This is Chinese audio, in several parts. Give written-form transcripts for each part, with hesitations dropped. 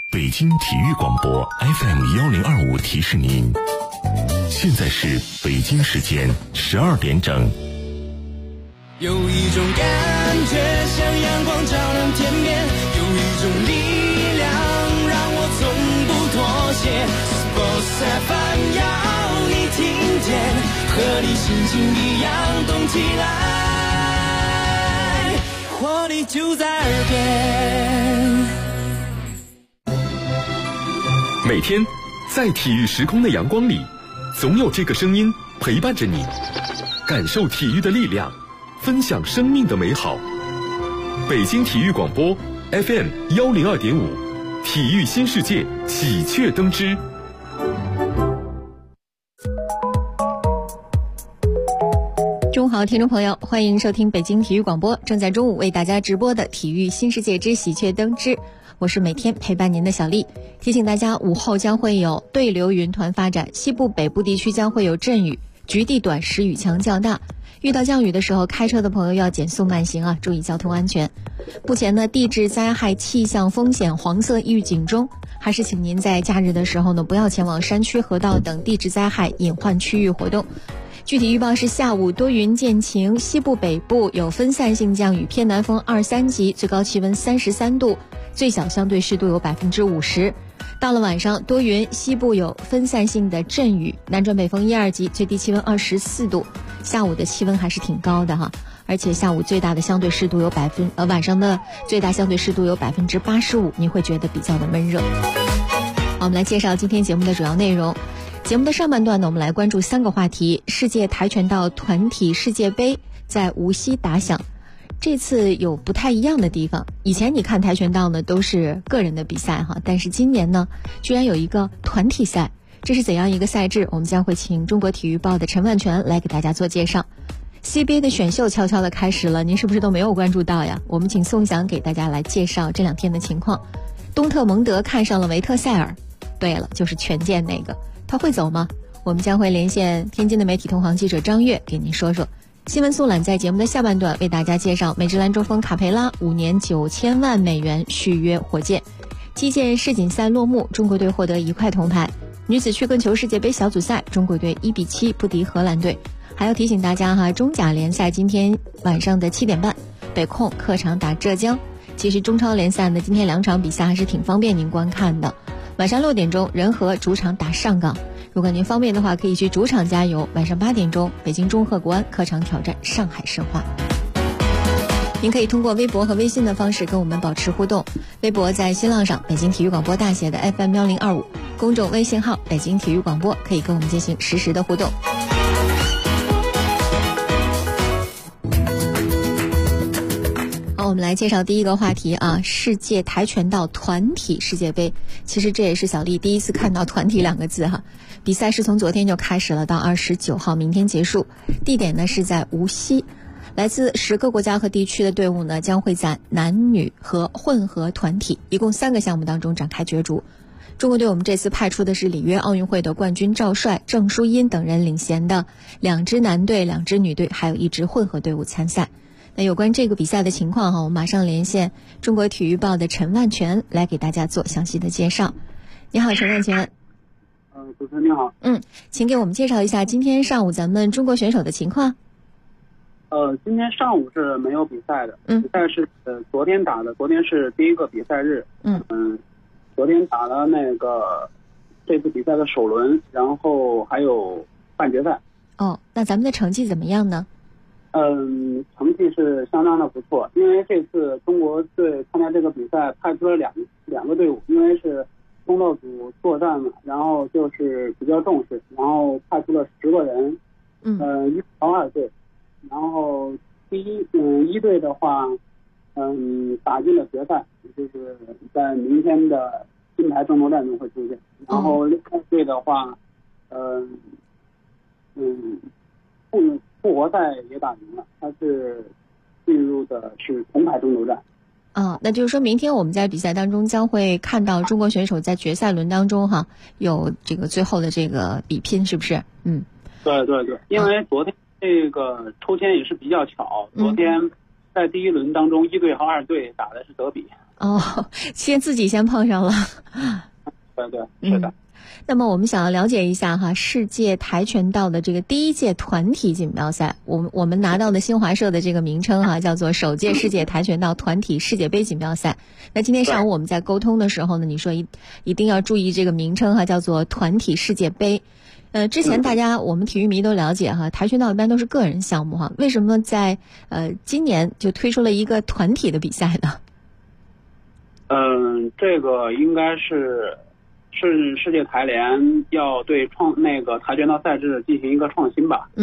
北京体育广播 FM1025提示您，现在是北京时间12点整。 有一种感觉像阳光照亮天边，有一种力量让我从不妥协。Sports FM 要你听见，和你心情一样动起来，活力就在耳边。 每天在体育时空的阳光里，总有这个声音陪伴着你，感受体育的力量，分享生命的美好。北京体育广播 FM102.5，体育新世界喜鹊登枝。 中午好，听众朋友，欢迎收听北京体育广播正在中午为大家直播的体育新世界之喜鹊登枝。我是每天陪伴您的小丽，提醒大家午后将会有对流云团发展，西部北部地区将会有阵雨，局地短时雨强较大。遇到降雨的时候，开车的朋友要减速慢行啊，注意交通安全。目前呢，地质灾害气象风险黄色预警中，还是请您在假日的时候呢，不要前往山区、河道等地质灾害隐患区域活动。具体预报是下午多云见晴，西部北部有分散性降雨，偏南风2、3级，最高气温33度，最小相对湿度有50%。到了晚上多云，西部有分散性的阵雨，南转北风1、2级，最低气温24度。下午的气温还是挺高的哈，而且下午最大的相对湿度有晚上的最大相对湿度有85%，你会觉得比较的闷热。好，我们来介绍今天节目的主要内容。节目的上半段呢，我们来关注3个话题。世界跆拳道团体世界杯在无锡打响，这次有不太一样的地方。以前你看跆拳道呢都是个人的比赛哈，但是今年呢居然有一个团体赛，这是怎样一个赛制？我们将会请中国体育报的陈万全来给大家做介绍。CBA 的选秀悄悄的开始了，您是不是都没有关注到呀？我们请宋翔给大家来介绍这2天的情况。东特蒙德看上了维特塞尔，对了，就是拳剑那个，他会走吗？我们将会连线天津的媒体同行记者张悦给您说说。新闻速览在节目的下半段为大家介绍美职篮中锋卡佩拉5年9000万美元续约火箭。击剑世锦赛落幕，中国队获得1块铜牌。女子曲棍球世界杯小组赛，中国队1比7不敌荷兰队。还要提醒大家哈，中甲联赛今天晚上的7点半，北控客场打浙江。其实中超联赛呢，今天2场比赛还是挺方便您观看的。晚上6点钟，人和主场打上港。如果您方便的话，可以去主场加油。晚上8点钟，北京中赫国安客场挑战上海申花。您可以通过微博和微信的方式跟我们保持互动。微博在新浪上，北京体育广播大写的 FM1025，公众微信号北京体育广播，可以跟我们进行实时的互动。好，我们来介绍第一个话题啊，世界跆拳道团体世界杯。其实这也是小丽第一次看到团体2个字哈。比赛是从昨天就开始了，到29号明天结束，地点呢是在无锡。来自10个国家和地区的队伍呢，将会在男女和混合团体一共3个项目当中展开角逐。中国队我们这次派出的是里约奥运会的冠军赵帅、郑淑英等人领衔的2支男队、2支女队，还有1支混合队伍参赛。那有关这个比赛的情况哈，我们马上连线中国体育报的陈万全来给大家做详细的介绍。你好，陈万全。 主持人你好。 请给我们介绍一下今天上午咱们中国选手的情况。 今天上午是没有比赛的，比赛是昨天打的，昨天是第一个比赛日。昨天打了那个这次比赛的首轮，然后还有半决赛。 哦，那咱们的成绩怎么样呢？ 成绩是相当的不错，因为这次中国队参加这个比赛派出了两个队伍，因为是东道主作战嘛，然后就是比较重视，然后派出了10个人，一到2队，然后一队的话，打进了决赛，就是在明天的金牌争夺战中会出现，然后另外队的话，复活赛也打赢了，他是进入的是铜牌争夺战。 那就是说明天我们在比赛当中将会看到中国选手在决赛轮当中哈有这个最后的这个比拼，是不是？ 对，因为昨天这个抽签也是比较巧，昨天在第一轮当中，1队和2队打的是德比。 哦，自己先碰上了。 对，是的。 那么我们想要了解一下哈，世界跆拳道的这个第一届团体锦标赛，我们拿到的新华社的这个名称哈，叫做首届世界跆拳道团体世界杯锦标赛。那今天上午我们在沟通的时候呢，你说一定要注意这个名称哈，叫做团体世界杯。之前我们体育迷都了解哈，跆拳道一般都是个人项目哈，为什么在今年就推出了一个团体的比赛呢？ 这个应该是世界跆联要对跆拳道赛制进行一个创新吧。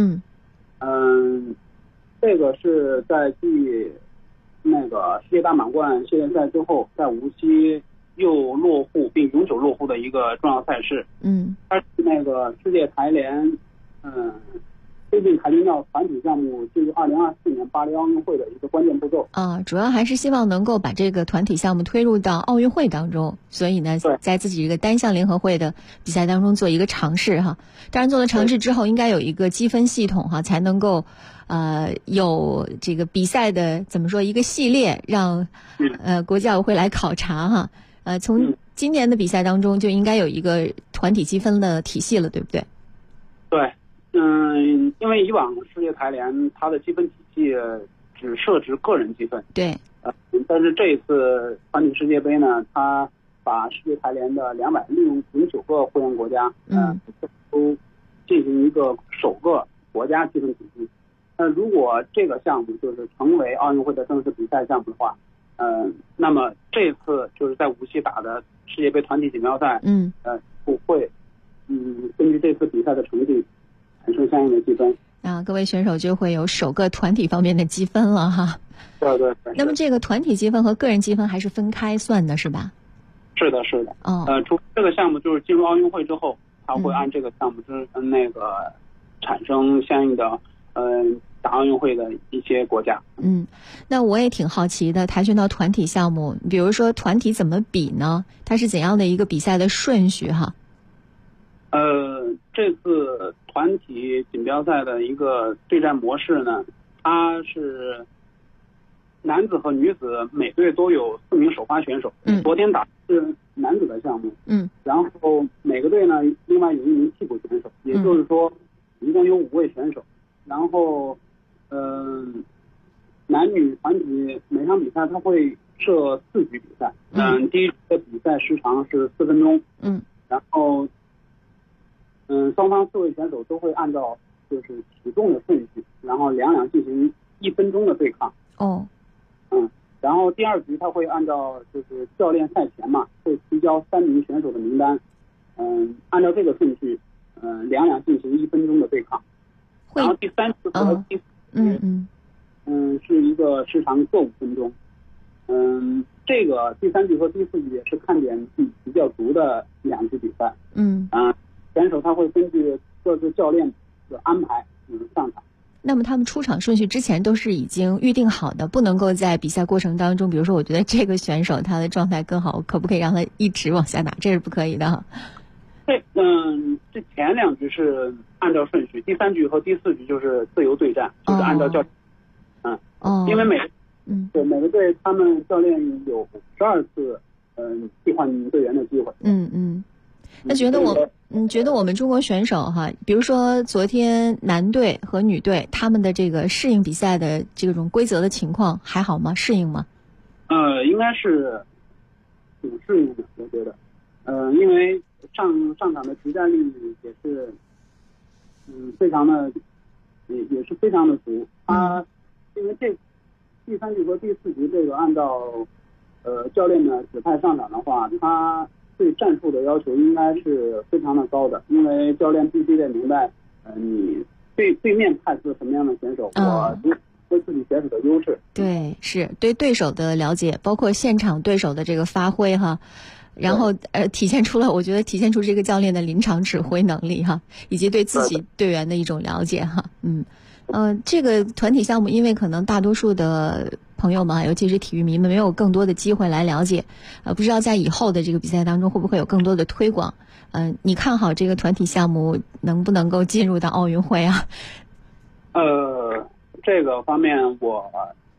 这个是在继世界大满贯系列赛之后，在无锡又落户并永久落户的一个重要赛事。它是世界跆联推进跆拳道团体项目进入2024年巴黎奥运会的一个关键步骤。 主要还是希望能够把这个团体项目推入到奥运会当中，所以呢，在自己这个单项联合会的比赛当中做一个尝试哈。当然做了尝试之后，应该有一个积分系统哈，才能够有这个比赛的怎么说一个系列，让国际奥委会来考察哈。从今年的比赛当中就应该有一个团体积分的体系了，对不对？ 对。因为以往世界跆联它的积分体系只设置个人积分， 对， 但是这一次团体世界杯呢，它把世界跆联的269个会员国家，都进行一个首个国家积分体系。如果这个项目就是成为奥运会的正式比赛项目的话，那么这次就是在无锡打的世界杯团体锦标赛，不会，根据这次比赛的成绩产生相应的积分。 各位选手就会有首个团体方面的积分了哈。 对。 那么这个团体积分和个人积分还是分开算的是吧？ 是的。除这个项目就是进入奥运会之后，它会按这个项目产生相应的打奥运会的一些国家。 那我也挺好奇的，跆拳道团体项目，比如说团体怎么比呢？它是怎样的一个比赛的顺序哈？ 这次团体锦标赛的一个对战模式呢，它是男子和女子每队都有4名首发选手。昨天打的是男子的项目。然后每个队呢，另外有1名替补选手，也就是说，一共有5位选手。然后，男女团体每场比赛它会设4局比赛。第一局的比赛时长是4分钟。然后。双方4位选手都会按照就是体重的顺序，然后两进行1分钟的对抗。然后第2局他会按照就是教练赛前嘛，会提交3名选手的名单，按照这个顺序，两进行1分钟的对抗。然后第3局和第4局，是一个时长各5分钟。这个第3局和第4局也是看点比较足的2局比赛。选手他会根据各自教练的安排上场。 那么他们出场顺序之前都是已经预定好的，不能够在比赛过程当中，比如说我觉得这个选手他的状态更好，可不可以让他一直往下打？这是不可以的。 这前2局是按照顺序，第3局和第4局就是自由对战，就是按照教练。因为每个队他们教练有12次替换队员的机会。 那觉得我们中国选手哈，比如说昨天男队和女队他们的这个适应比赛的这种规则的情况还好吗？适应吗？ 应该是挺适应的，我觉得。因为上场的实战力也是非常的也是非常的足。因为这第3局和第4局这个按照教练的指派上场的话，他对战术的要求应该是非常的高的，因为教练必须得明白，你对面派出什么样的选手，我对自己选手的优势。 对，是对对手的了解，包括现场对手的这个发挥哈，然后我觉得体现出这个教练的临场指挥能力哈，以及对自己队员的一种了解哈。这个团体项目，因为可能大多数的朋友们，尤其是体育迷们，没有更多的机会来了解，不知道在以后的这个比赛当中会不会有更多的推广？你看好这个团体项目能不能够进入到奥运会啊？ 这个方面我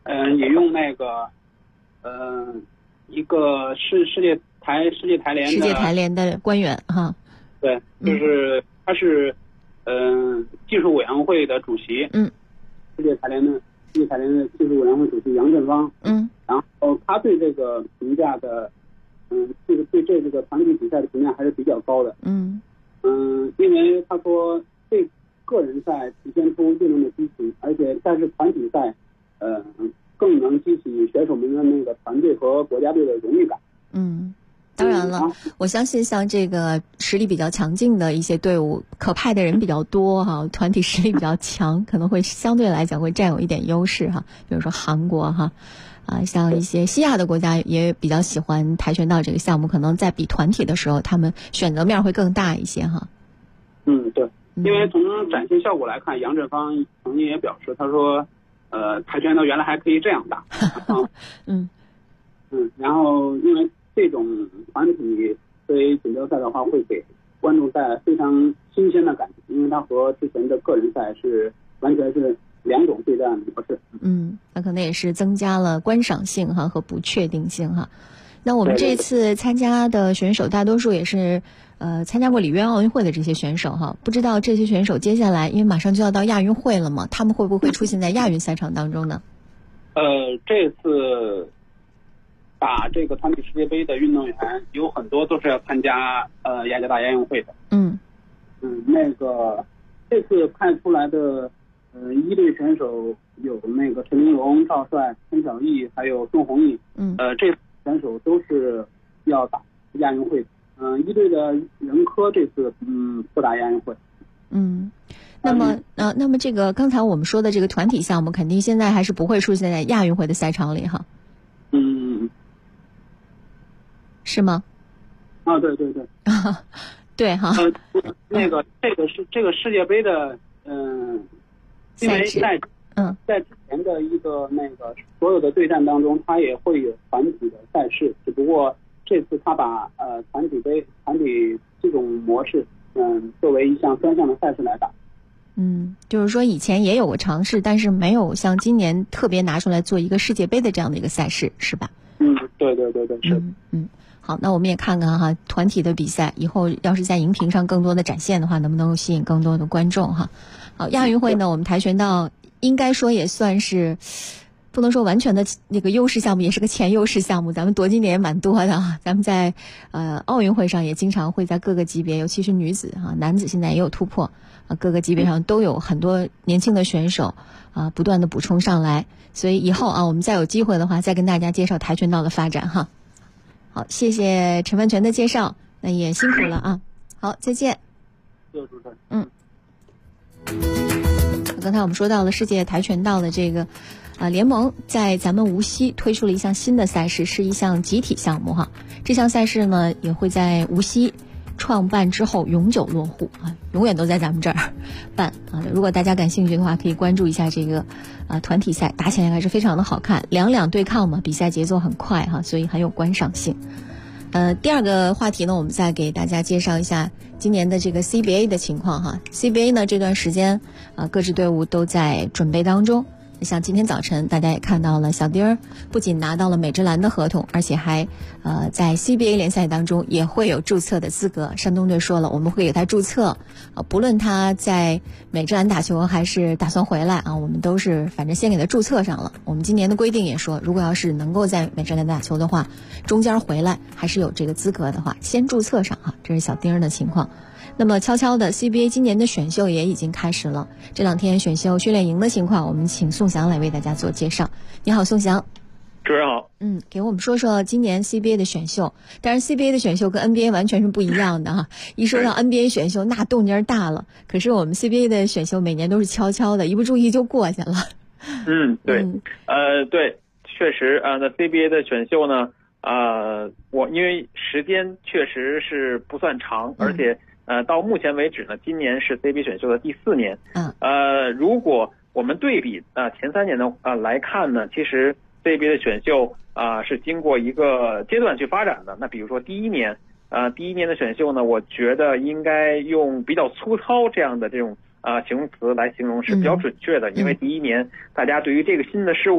引用那个一个世界台联的官员哈。 对，就是他是技术委员会的主席。世界台联的技术委员会主席杨振邦。然后他对这个评价的对这个团体比赛的评价还是比较高的。因为他说对个人赛体现出运动的激情，而且但是团体赛更能激起选手们的那个团队和国家队的荣誉感。 当然了，我相信像这个实力比较强劲的一些队伍，可派的人比较多哈，团体实力比较强，可能会相对来讲会占有一点优势哈。比如说韩国哈，像一些西亚的国家也比较喜欢跆拳道这个项目，可能在比团体的时候，他们选择面会更大一些哈。 对，因为从展现效果来看，杨振邦曾经也表示，他说，跆拳道原来还可以这样打。然后因为这种团体对锦标赛的话，会给观众带来非常新鲜的感觉，因为它和之前的个人赛是完全是两种对战模式。 那可能也是增加了观赏性哈和不确定性哈。那我们这次参加的选手大多数也是参加过里约奥运会的这些选手哈，不知道这些选手接下来因为马上就要到亚运会了嘛，他们会不会出现在亚运赛场当中呢？ 这次打这个团体世界杯的运动员有很多都是要参加雅加达亚运会的。那个这次派出来的一队选手有那个陈玲珑、赵帅、陈晓毅还有宋宏毅。这选手都是要打亚运会的。一队的任科这次不打亚运会。 那么这个刚才我们说的这个团体项目，肯定现在还是不会出现在亚运会的赛场里哈。是吗？ 对。 对哈。 那个这个世界杯的因为在之前的一个那个所有的对战当中，它也会有团体的赛事，只不过这次他把团体这种模式作为一项专项的赛事来打。 就是说以前也有过尝试，但是没有像今年特别拿出来做一个世界杯的这样的一个赛事，是吧？ 对，是。 好，那我们也看看哈，团体的比赛以后要是在荧屏上更多的展现的话，能不能够吸引更多的观众哈？好，亚运会呢，我们跆拳道应该说也算是不能说完全的那个优势项目，也是个前优势项目，咱们夺金点也蛮多的啊。咱们在奥运会上也经常会在各个级别，尤其是女子啊，男子现在也有突破各个级别上都有很多年轻的选手不断的补充上来，所以以后我们再有机会的话，再跟大家介绍跆拳道的发展哈。好，谢谢陈万全的介绍，那也辛苦了啊。好，再见。 谢谢主持人。 刚才我们说到了世界跆拳道的这个联盟在咱们无锡推出了一项新的赛事，是一项集体项目哈。这项赛事呢也会在无锡创办之后永久落户永远都在咱们这儿办如果大家感兴趣的话，可以关注一下这个团体赛，打起来还是非常的好看，两对抗嘛，比赛节奏很快哈，所以很有观赏性。第二个话题呢，我们再给大家介绍一下今年的这个 CBA 的情况哈。CBA 呢这段时间各支队伍都在准备当中。像今天早晨大家也看到了，小丁儿不仅拿到了美职篮的合同，而且还在 CBA 联赛当中也会有注册的资格。山东队说了，我们会给他注册不论他在美职篮打球还是打算回来我们都是反正先给他注册上了。我们今年的规定也说，如果要是能够在美职篮打球的话，中间回来还是有这个资格的话，先注册上这是小丁儿的情况。那么悄悄的 CBA 今年的选秀也已经开始了，这两天选秀训练营的情况，我们请宋翔来为大家做介绍。你好，宋翔。 主持人好。 给我们说说今年 CBA 的选秀。当然 CBA 的选秀跟 NBA 完全是不一样的一说到 NBA 选秀那动静大了，可是我们 CBA 的选秀每年都是悄悄的，一不注意就过去了。 对。对，确实那 CBA 的选秀呢我因为时间确实是不算长，而且到目前为止呢，今年是 CBA 选秀的第4年。如果我们对比前3年的来看呢，其实 CBA 的选秀是经过一个阶段去发展的。那比如说第一年的选秀呢，我觉得应该用比较粗糙这样的这种形容词来形容是比较准确的，因为第一年大家对于这个新的事物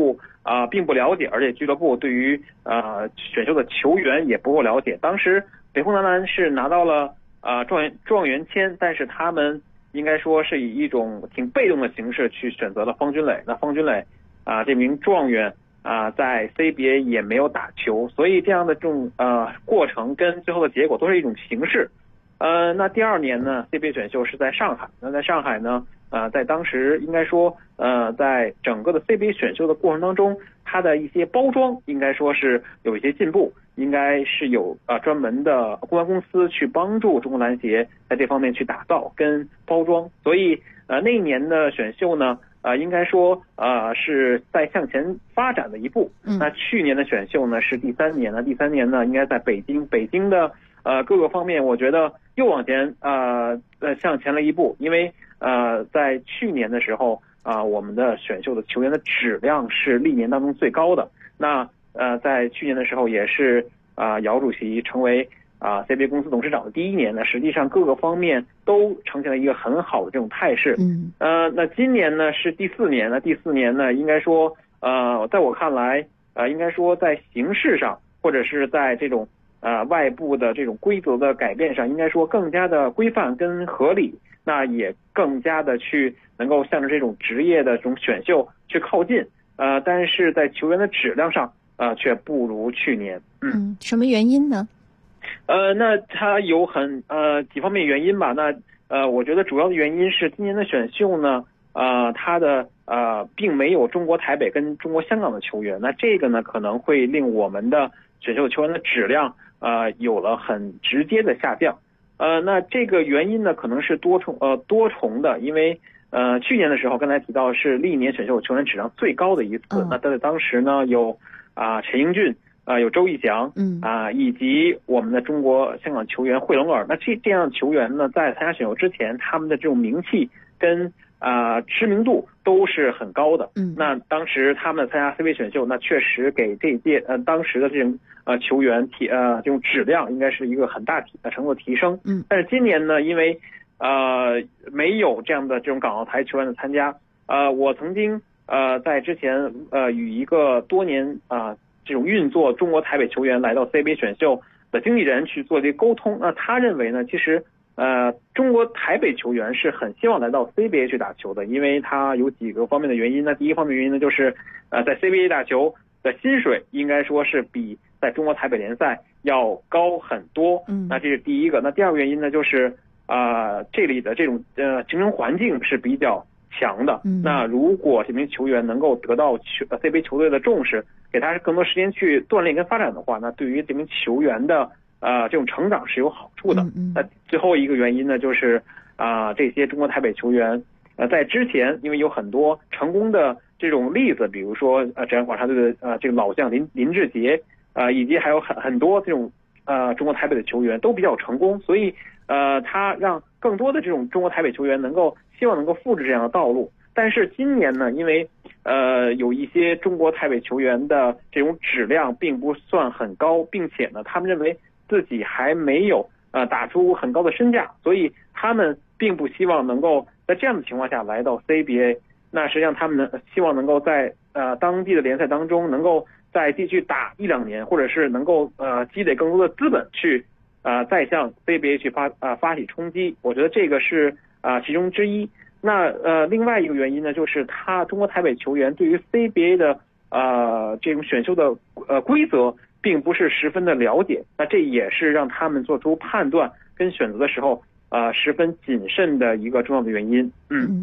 并不了解，而且俱乐部对于选秀的球员也不够了解。当时北控男篮是拿到了状元签，但是他们应该说是以一种挺被动的形式去选择了方军磊。那方军磊这名状元在 CBA 也没有打球，所以这样的这种过程跟最后的结果都是一种形式。那第二年呢 CBA 选秀是在上海，那在上海呢在当时应该说在整个的 CBA 选秀的过程当中，它的一些包装应该说是有一些进步，应该是有专门的公关公司去帮助中国篮协在这方面去打造跟包装。所以那一年的选秀呢应该说是在向前发展的一步。那去年的选秀呢是第3年，那第3年呢应该在北京的各个方面我觉得又往前向前了一步。因为在去年的时候我们的选秀的球员的质量是历年当中最高的。那在去年的时候也是姚主席成为CBA 公司董事长的第1年呢，实际上各个方面都呈现了一个很好的这种态势。那今年呢是第4年，那第4年呢应该说在我看来应该说在形式上或者是在这种外部的这种规则的改变上应该说更加的规范跟合理，那也更加的去能够向着这种职业的这种选秀去靠近。但是在球员的质量上却不如去年。 什么原因呢？ 那它有几方面原因吧。那我觉得主要的原因是今年的选秀呢它的并没有中国台北跟中国香港的球员，那这个呢可能会令我们的选秀球员的质量有了很直接的下降。那这个原因呢可能是多重的。因为去年的时候刚才提到是历年选秀球员质量最高的一次。那在当时呢有陈英俊有周逸翔以及我们的中国香港球员惠龙尔。那这样的球员呢在参加选秀之前他们的这种名气跟知名度都是很高的。那当时他们参加 CBA 选秀，那确实给这一届当时的这种球员这种质量应该是一个很大程度的提升。但是今年呢因为没有这样的这种港澳台球员的参加，我曾经在之前与一个多年这种运作中国台北球员来到 CBA 选秀的经纪人去做这个沟通。那他认为呢其实中国台北球员是很希望来到 CBA 去打球的，因为他有几个方面的原因。那第一方面原因呢就是在 CBA 打球的薪水应该说是比在中国台北联赛要高很多。那这是第一个。那第二个原因呢就是这里的这种竞争环境是比较强的。那如果这名球员能够得到CBA 球队的重视，给他更多时间去锻炼跟发展的话，那对于这名球员的这种成长是有好处的。那最后一个原因呢就是这些中国台北球员在之前因为有很多成功的这种例子，比如说浙江广厦队的这个老将林志杰以及还有很多这种中国台北的球员都比较成功，所以他让更多的这种中国台北球员希望能够复制这样的道路。但是今年呢因为有一些中国台北球员的这种质量并不算很高，并且呢他们认为自己还没有打出很高的身价，所以他们并不希望能够在这样的情况下来到 CBA。 那实际上他们希望能够在当地的联赛当中能够再继续打1-2年，或者是能够积累更多的资本去再向 CBA 去发起冲击。我觉得这个是其中之一。那另外一个原因呢就是中国台北球员对于 CBA 的这种选秀的规则并不是十分的了解，那这也是让他们做出判断跟选择的时候十分谨慎的一个重要的原因。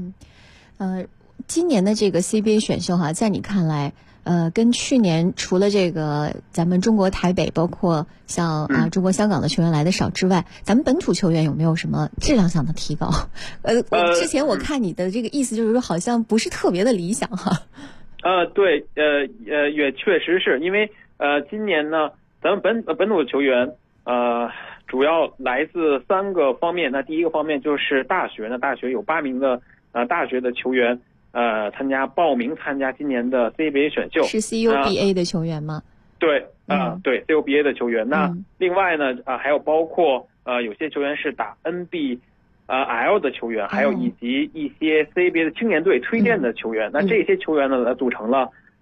今年的这个 CBA 选秀在你看来跟去年除了这个咱们中国台北包括像中国香港的球员来的少之外，咱们本土球员有没有什么质量上的提高？之前我看你的这个意思就是说好像不是特别的理想对，也确实是因为今年呢咱们本土的球员主要来自3个方面。那第一个方面就是大学呢，大学有8名的大学的球员报名参加今年的 CBA 选秀。 是 CUBA 的球员吗？ 对对 CUBA 的球员。那另外呢还有包括有些球员是打 NBL 的球员，还有以及一些 CBA 的青年队推荐的球员。那这些球员呢组成了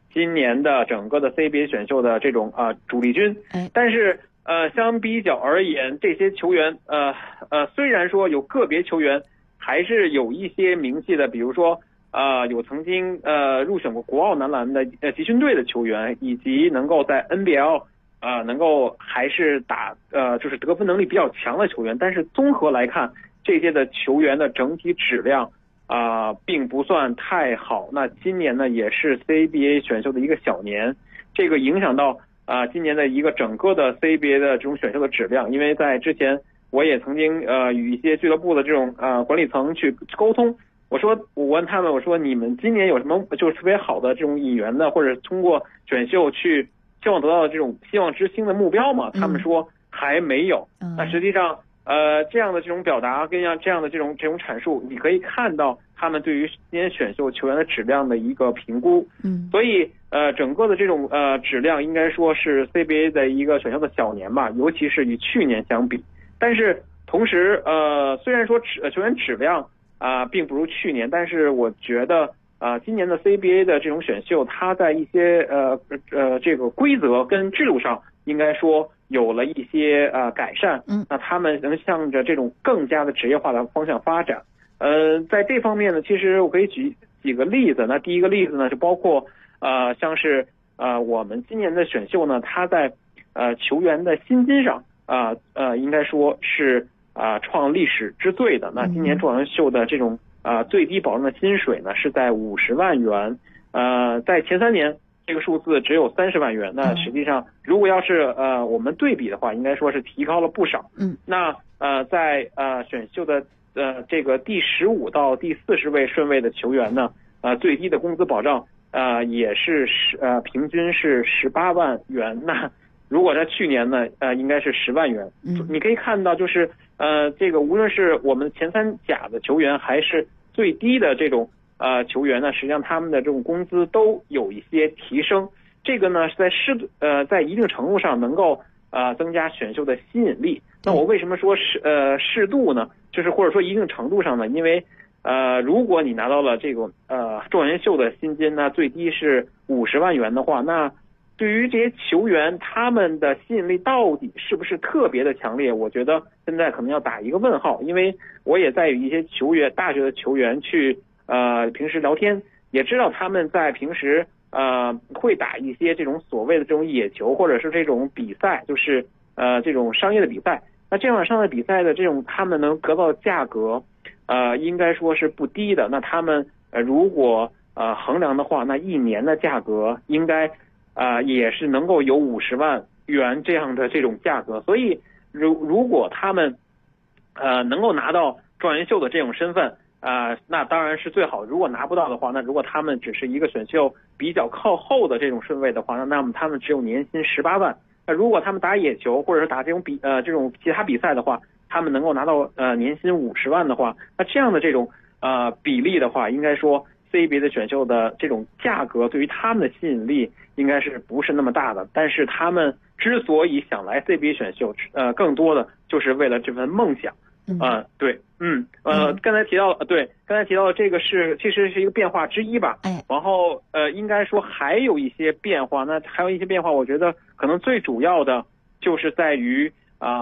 今年的整个的 CBA 选秀的这种主力军。但是相比较而言，这些球员虽然说有个别球员还是有一些名气的，比如说有曾经入选过国奥男篮的集训队的球员，以及能够在 NBL 能够还是就是得分能力比较强的球员，但是综合来看，这些的球员的整体质量并不算太好。那今年呢也是 CBA 选秀的一个小年，这个影响到今年的一个整个的 CBA 的这种选秀的质量。因为在之前我也曾经与一些俱乐部的这种管理层去沟通，我问他们，我说你们今年有什么就是特别好的这种引援的，或者通过选秀去希望得到的这种希望之星的目标吗？他们说还没有。那实际上这样的这种表达跟这样的这种阐述，你可以看到他们对于今年选秀球员的质量的一个评估。所以整个的这种质量应该说是 CBA 的一个选秀的小年吧，尤其是与去年相比。但是同时虽然说球员质量并不如去年，但是我觉得今年的 CBA 的这种选秀，它在一些这个规则跟制度上应该说有了一些改善。那他们能向着这种更加的职业化的方向发展。在这方面呢，其实我可以举几个例子。那第一个例子呢，就包括像是我们今年的选秀呢，它在球员的薪金上应该说是创历史之最的。那今年状元秀的这种最低保证的薪水呢是在50万元，在前3年这个数字只有30万元。那实际上如果要是我们对比的话，应该说是提高了不少。那在选秀的这个第15到第40位顺位的球员呢，最低的工资保障也是平均是18万元。那如果在去年呢应该是10万元。你可以看到就是这个无论是我们前3甲的球员还是最低的这种球员呢，实际上他们的这种工资都有一些提升。这个呢是在一定程度上能够增加选秀的吸引力。那我为什么说适度呢？就是或者说一定程度上呢，因为如果你拿到了这个状元秀的薪金呢最低是50万元的话，那对于这些球员他们的吸引力到底是不是特别的强烈，我觉得现在可能要打一个问号。因为我也在与一些大学的球员去平时聊天，也知道他们在平时会打一些这种所谓的这种野球或者是这种比赛，就是这种商业的比赛。那这样商业比赛的这种他们能得到的价格应该说是不低的。那他们如果衡量的话，那一年的价格应该也是能够有50万元这样的这种价格。所以如果他们能够拿到状元秀的这种身份那当然是最好。如果拿不到的话，那如果他们只是一个选秀比较靠后的这种顺位的话，那么他们只有年薪18万。那如果他们打野球或者是打这种这种其他比赛的话，他们能够拿到年薪50万的话，那这样的这种比例的话，应该说 CBA 的选秀的这种价格对于他们的吸引力应该是不是那么大的。但是他们之所以想来 CBA 选秀更多的就是为了这份梦想。对。刚才提到的这个其实是一个变化之一吧。然后应该说还有一些变化。那还有一些变化，我觉得可能最主要的就是在于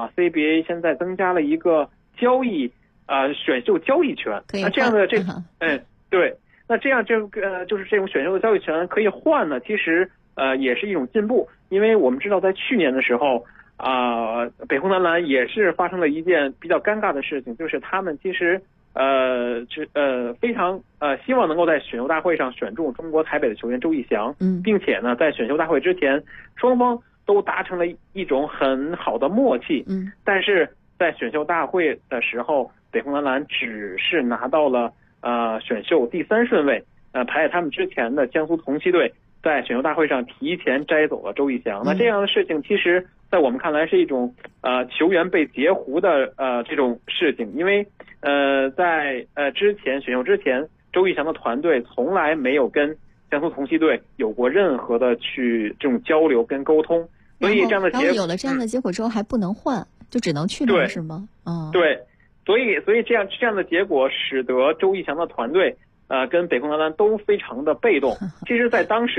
CBA 现在增加了一个交易选秀交易权。那这样的对，那这样就是这种选秀的交易权可以换呢，其实也是一种进步。因为我们知道在去年的时候北红男篮也是发生了一件比较尴尬的事情，就是他们其实非常希望能够在选秀大会上选中中国台北的球员周奕翔，并且呢在选秀大会之前双方都达成了一种很好的默契。但是在选秀大会的时候，北红男篮只是拿到了选秀第3顺位，排在他们之前的江苏同曦队在选秀大会上提前摘走了周奕翔。那这样的事情其实在我们看来是一种球员被截胡的这种事情。因为在选秀之前，周奕翔的团队从来没有跟江苏同曦队有过任何的这种交流跟沟通。所以这样的结果， 有了这样的结果之后还不能换，就只能去那是吗？ 对，所以这样的结果使得周奕翔的团队跟北红男篮都非常的被动。其实在当时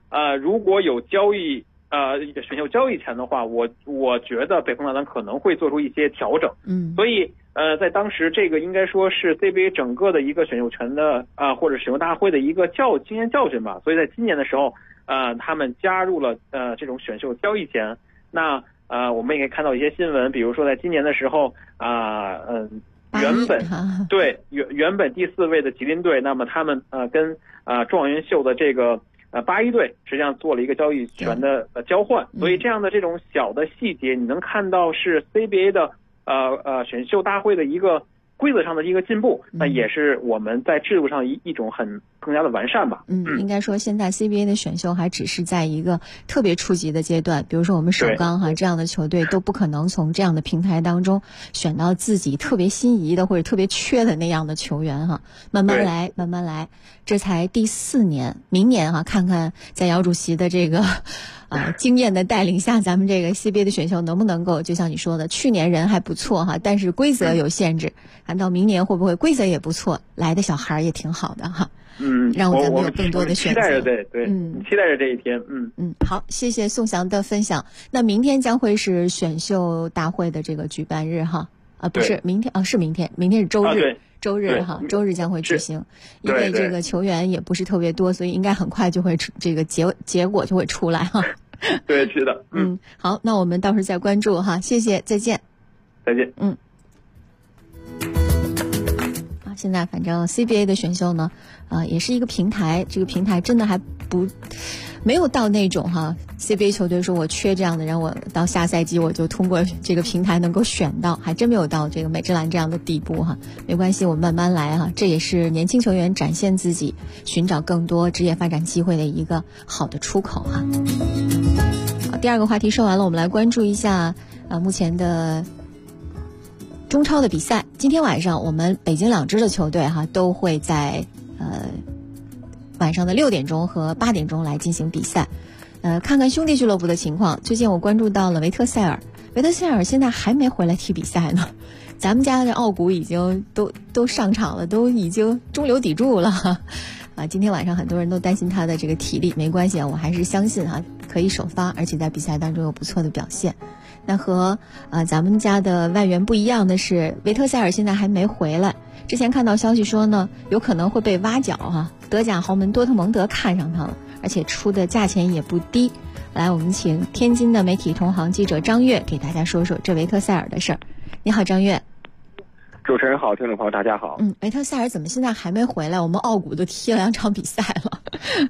如果有交易选秀交易权的话，我觉得北风大团可能会做出一些调整。所以在当时这个应该说是 CBA 整个的一个选秀权的或者选秀大会的一个经验教训吧。所以在今年的时候他们加入了这种选秀交易权。那我们也可以看到一些新闻，比如说在今年的时候原本第4位的吉林队，那么他们跟状元秀的这个81队实际上做了一个交易权的交换。所以这样的这种小的细节你能看到是 CBA 的选秀大会的一个规则上的一个进步，那也是我们在制度上一种更加的完善吧。 应该说现在 CBA 的选秀还只是在一个特别初级的阶段，比如说我们首钢这样的球队都不可能从这样的平台当中选到自己特别心仪的或者特别缺的那样的球员慢慢来，这才第4年，明年看看在姚主席的这个经验的带领下，咱们这个 CBA 的选秀能不能够就像你说的，去年人还不错但是规则有限制，看到明年会不会规则也不错，来的小孩也挺好的让咱们有更多的选择。 期待着期待着这一天。 好，谢谢宋翔的分享。那明天将会是选秀大会的这个举办日不是明天是明天是周日。周日将会举行，因为这个球员也不是特别多，所以应该很快就会这个结果就会出来对，是的。 好，那我们到时候再关注谢谢，再见。 再见。 现在反正 CBA 的选秀呢，也是一个平台，这个平台真的还没有到那种CBA 球队说我缺这样的人，我到下赛季我就通过这个平台能够选到，还真没有到这个美职篮这样的地步没关系，我们慢慢来这也是年轻球员展现自己、寻找更多职业发展机会的一个好的出口好，第二个话题说完了，我们来关注一下目前的中超的比赛。今天晚上我们北京2支的球队都会在晚上的6点钟和8点钟来进行比赛。看看兄弟俱乐部的情况，最近我关注到了维特塞尔现在还没回来踢比赛呢。咱们家的奥古已经都上场了，都已经中流砥柱了今天晚上很多人都担心他的这个体力，没关系我还是相信可以首发，而且在比赛当中有不错的表现。那和咱们家的外援不一样的是，维特塞尔现在还没回来。之前看到消息说呢，有可能会被挖角德甲豪门多特蒙德看上他了，而且出的价钱也不低。来，我们请天津的媒体同行记者张悦给大家说说这维特塞尔的事儿。你好，张悦。 主持人好，听众朋友大家好。 维特塞尔怎么现在还没回来？我们奥古都踢了2场比赛了。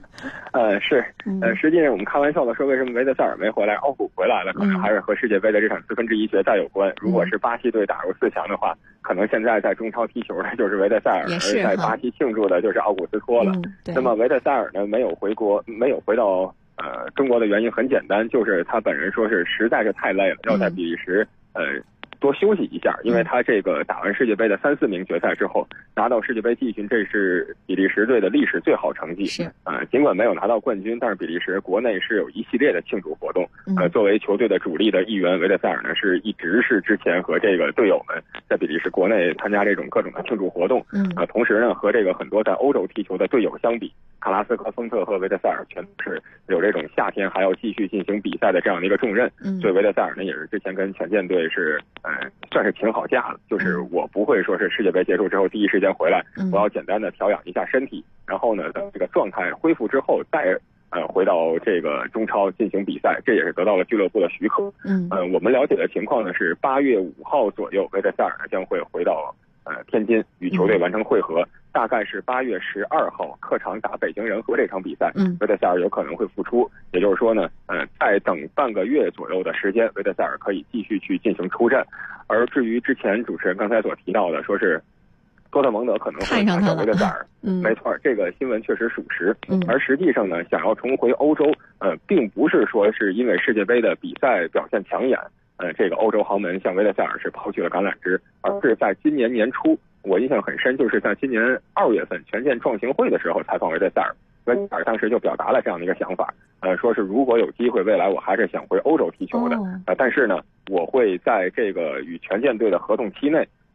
实际上我们开玩笑的说，为什么维特塞尔没回来，奥古回来了，可能还是和世界杯的这场1/4决赛有关。如果是巴西队打入4强的话，可能现在在中超踢球的就是维特塞尔，而在巴西庆祝的就是奥古斯托了。那么维特塞尔呢没有回到中国的原因很简单，就是他本人说是实在是太累了，要在比利时多休息一下，因为他这个打完世界杯的3、4名决赛之后拿到世界杯季军，这是比利时队的历史最好成绩。尽管没有拿到冠军，但是比利时国内是有一系列的庆祝活动。作为球队的主力的一员，维特塞尔呢是一直是之前和这个队友们在比利时国内参加这种各种的庆祝活动。同时呢和这个很多在欧洲踢球的队友相比，卡拉斯科、丰特和维特塞尔全都是有这种夏天还要继续进行比赛的这样的一个重任。所以维特塞尔呢也是之前跟权健队是算是请好假了，就是我不会说是世界杯结束之后第一时间回来，我要简单的调养一下身体，然后呢等这个状态恢复之后再回到这个中超进行比赛，这也是得到了俱乐部的许可。我们了解的情况呢是8月5号左右，维特塞尔呢将会回到天津与球队完成会合，大概是8月12号客场打北京人和这场比赛，维特塞尔有可能会复出。也就是说呢再等半个月左右的时间，维特塞尔可以继续去进行出战。而至于之前主持人刚才所提到的说是多特蒙德可能会看上维特塞尔，没错，这个新闻确实属实。而实际上呢想要重回欧洲并不是说是因为世界杯的比赛表现抢眼，这个欧洲豪门向维特塞尔是抛弃了橄榄枝，而是在今年年初，我印象很深，就是在今年2月份权健壮行会的时候采访维特塞尔，维特塞尔当时就表达了这样的一个想法，说是如果有机会，未来我还是想回欧洲踢球的，但是呢，我会在这个与权健队的合同期内，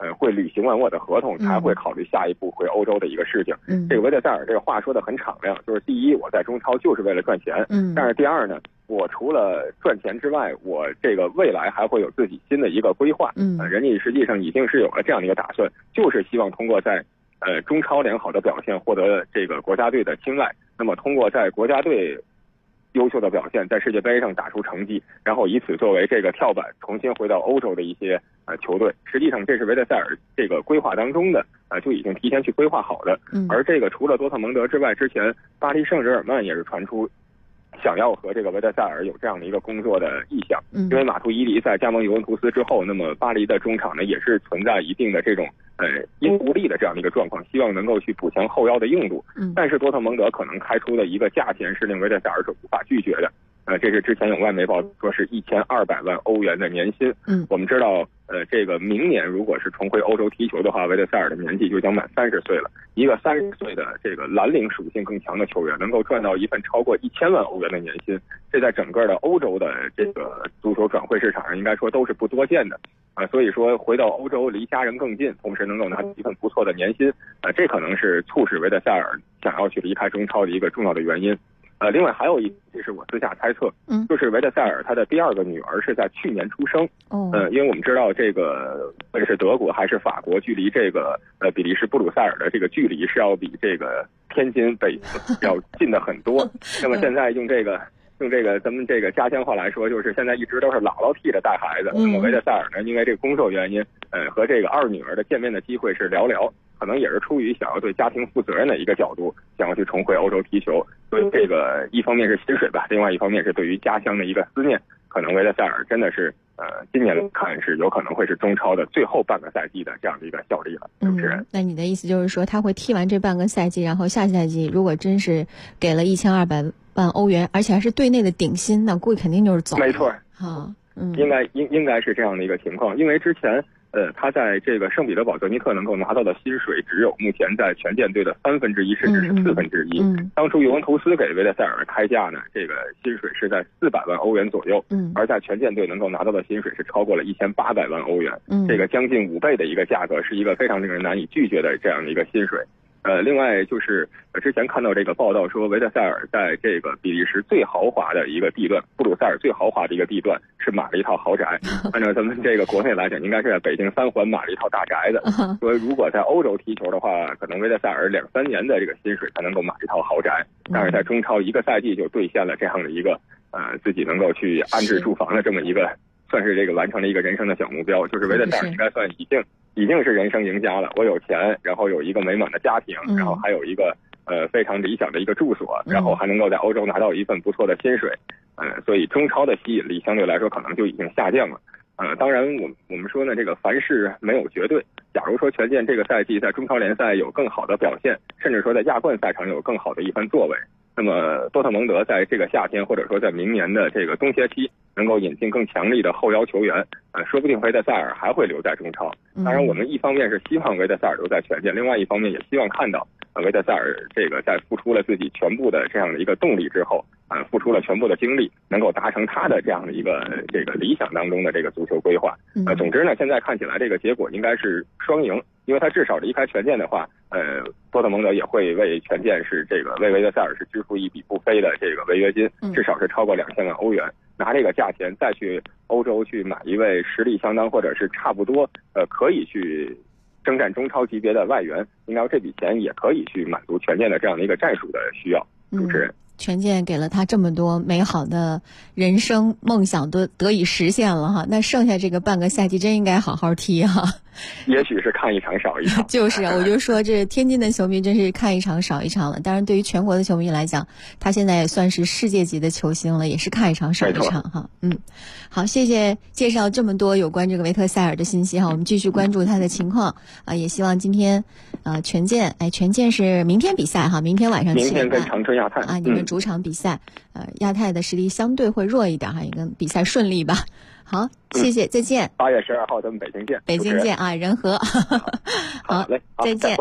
会履行完我的合同，才会考虑下一步回欧洲的一个事情。这个维特塞尔这个话说的很敞亮，就是第一，我在中超就是为了赚钱，但是第二呢，我除了赚钱之外，我这个未来还会有自己新的一个规划。人家实际上已经是有了这样的一个打算，就是希望通过在中超良好的表现获得这个国家队的青睐，那么通过在国家队优秀的表现，在世界杯上打出成绩，然后以此作为这个跳板，重新回到欧洲的一些球队。实际上这是维特塞尔这个规划当中的就已经提前去规划好的。而这个除了多特蒙德之外，之前巴黎圣日耳曼也是传出想要和这个维特塞尔有这样的一个工作的意向。因为马图伊尼在加盟尤文图斯之后，那么巴黎的中场呢也是存在一定的这种因无力的这样的一个状况，希望能够去补强后腰的硬度。但是多特蒙德可能开出的一个价钱是令维特塞尔是无法拒绝的。这是之前有外媒报说是1200万欧元的年薪。我们知道这个明年如果是重回欧洲踢球的话，维特塞尔的年纪就将满30岁了。一个30岁的这个蓝领属性更强的球员能够赚到一份超过1000万欧元的年薪，这在整个的欧洲的这个足球转会市场上应该说都是不多见的。所以说回到欧洲离家人更近，同时能够拿一份不错的年薪，这可能是促使维特塞尔想要去离开中超的一个重要的原因。另外还有一点是我私下猜测，就是维特塞尔他的第二个女儿是在去年出生。因为我们知道这个无论是德国还是法国，距离这个比利时布鲁塞尔的这个距离是要比这个天津北要近的很多。那么现在用这个咱们这个家乡话来说，就是现在一直都是姥姥替着带孩子。那么维特塞尔呢，因为这个工作原因，和这个二女儿的见面的机会是寥寥，可能也是出于想要对家庭负责任的一个角度，想要去重回欧洲踢球。所以这个一方面是薪水吧，另外一方面是对于家乡的一个思念。可能维特塞尔真的是今年看是有可能会是中超的最后半个赛季的这样的一个效力了。 那你的意思就是说他会踢完这半个赛季，然后下赛季如果真是给了1200万欧元，而且还是队内的顶薪，那估计肯定就是走了。 没错。应该是这样的一个情况。因为之前他在这个圣彼得堡泽尼克能够拿到的薪水只有目前在全舰队的1/3甚至是1/4。当初尤文图斯给维特塞尔开价呢，这个薪水是在400万欧元左右，而在全舰队能够拿到的薪水是超过了1800万欧元。这个将近5倍的一个价格，是一个非常令人难以拒绝的这样的一个薪水。另外就是之前看到这个报道说，维特塞尔在这个比利时最豪华的一个地段，布鲁塞尔最豪华的一个地段是买了一套豪宅。按照咱们这个国内来讲，应该是在北京3环买了一套大宅的。所以如果在欧洲踢球的话，可能维特塞尔2-3年的这个薪水才能够买一套豪宅。但是在中超1个赛季就兑现了这样的一个自己能够去安置住房的这么一个，算是这个完成了一个人生的小目标。就是维特塞尔应该算已经是人生赢家了。我有钱，然后有一个美满的家庭，然后还有一个非常理想的一个住所，然后还能够在欧洲拿到一份不错的薪水。所以中超的吸引力相对来说可能就已经下降了。当然我们说呢，这个凡事没有绝对。假如说权健这个赛季在中超联赛有更好的表现，甚至说在亚冠赛场有更好的一番作为，那么多特蒙德在这个夏天或者说在明年的这个冬歇期能够引进更强力的后腰球员，说不定维特塞尔还会留在中超。当然我们一方面是希望维特塞尔留在权健，另外一方面也希望看到维特塞尔这个在付出了自己全部的这样的一个动力之后，付出了全部的精力，能够达成他的这样的一个这个理想当中的这个足球规划。总之呢，现在看起来这个结果应该是双赢，因为他至少离开权健的话，多特蒙德也会为权健是这个为维特塞尔是支付一笔不菲的这个违约金，至少是超过2000万欧元。拿这个价钱再去欧洲去买一位实力相当或者是差不多可以去征战中超级别的外援，应该这笔钱也可以去满足权健的这样的一个战术的需要。主持人， 权健给了他这么多美好的人生梦想都得以实现了哈，那剩下这个半个赛季真应该好好踢哈。 也许是看一场少一场。 就是我就说这天津的球迷真是看一场少一场了。当然对于全国的球迷来讲，他现在也算是世界级的球星了，也是看一场少一场哈。好，谢谢介绍这么多有关这个维特塞尔的信息哈，我们继续关注他的情况也希望今天权健是明天比赛哈，明天晚上7点半。 明天跟长春亚泰你们主场比赛，亚泰的实力相对会弱一点哈，也跟比赛顺利吧。好，谢谢，再见。 8月12号咱们北京见。 北京见啊，仁和。 好嘞， 再见。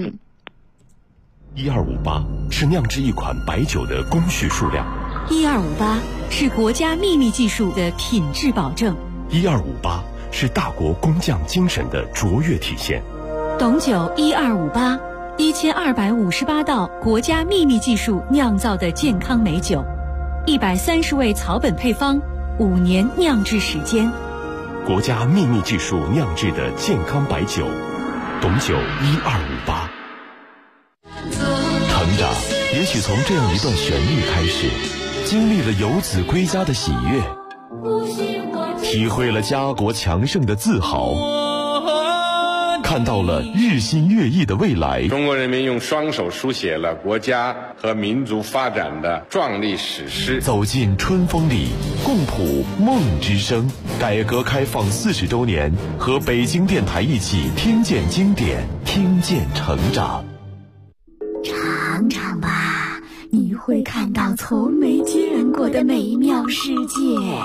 1258是酿制一款白酒的工序数量 ，1258是国家秘密技术的品质保证，1258 是大国工匠精神的卓越体现。 董酒1258，1258道国家秘密技术酿造的健康美酒，130味草本配方，5年酿制时间。 国家秘密技术酿制的健康白酒，董酒1258。成长也许从这样一段旋律开始，经历了游子归家的喜悦，体会了家国强盛的自豪，看到了日新月异的未来。 中国人民用双手书写了国家和民族发展的壮丽史诗。 走进春风里，共谱梦之声。改革开放40周年，和北京电台一起听见经典，听见成长。 尝尝吧，你会看到从没见过的美妙世界。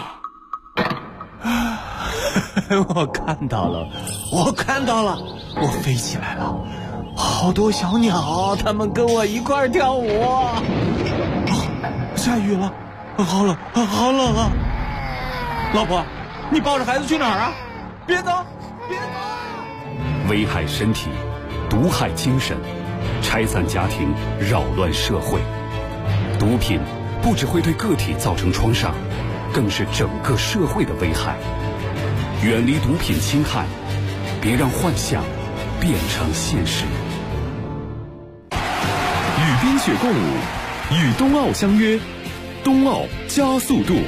我看到了，我飞起来了，好多小鸟，它们跟我一块跳舞。下雨了，好冷啊！老婆，你抱着孩子去哪儿啊？别走！ 危害身体，毒害精神，拆散家庭，扰乱社会。毒品不只会对个体造成创伤，更是整个社会的危害。远离毒品侵害，别让幻想变成现实。与冰雪共舞，与冬奥相约，冬奥加速度。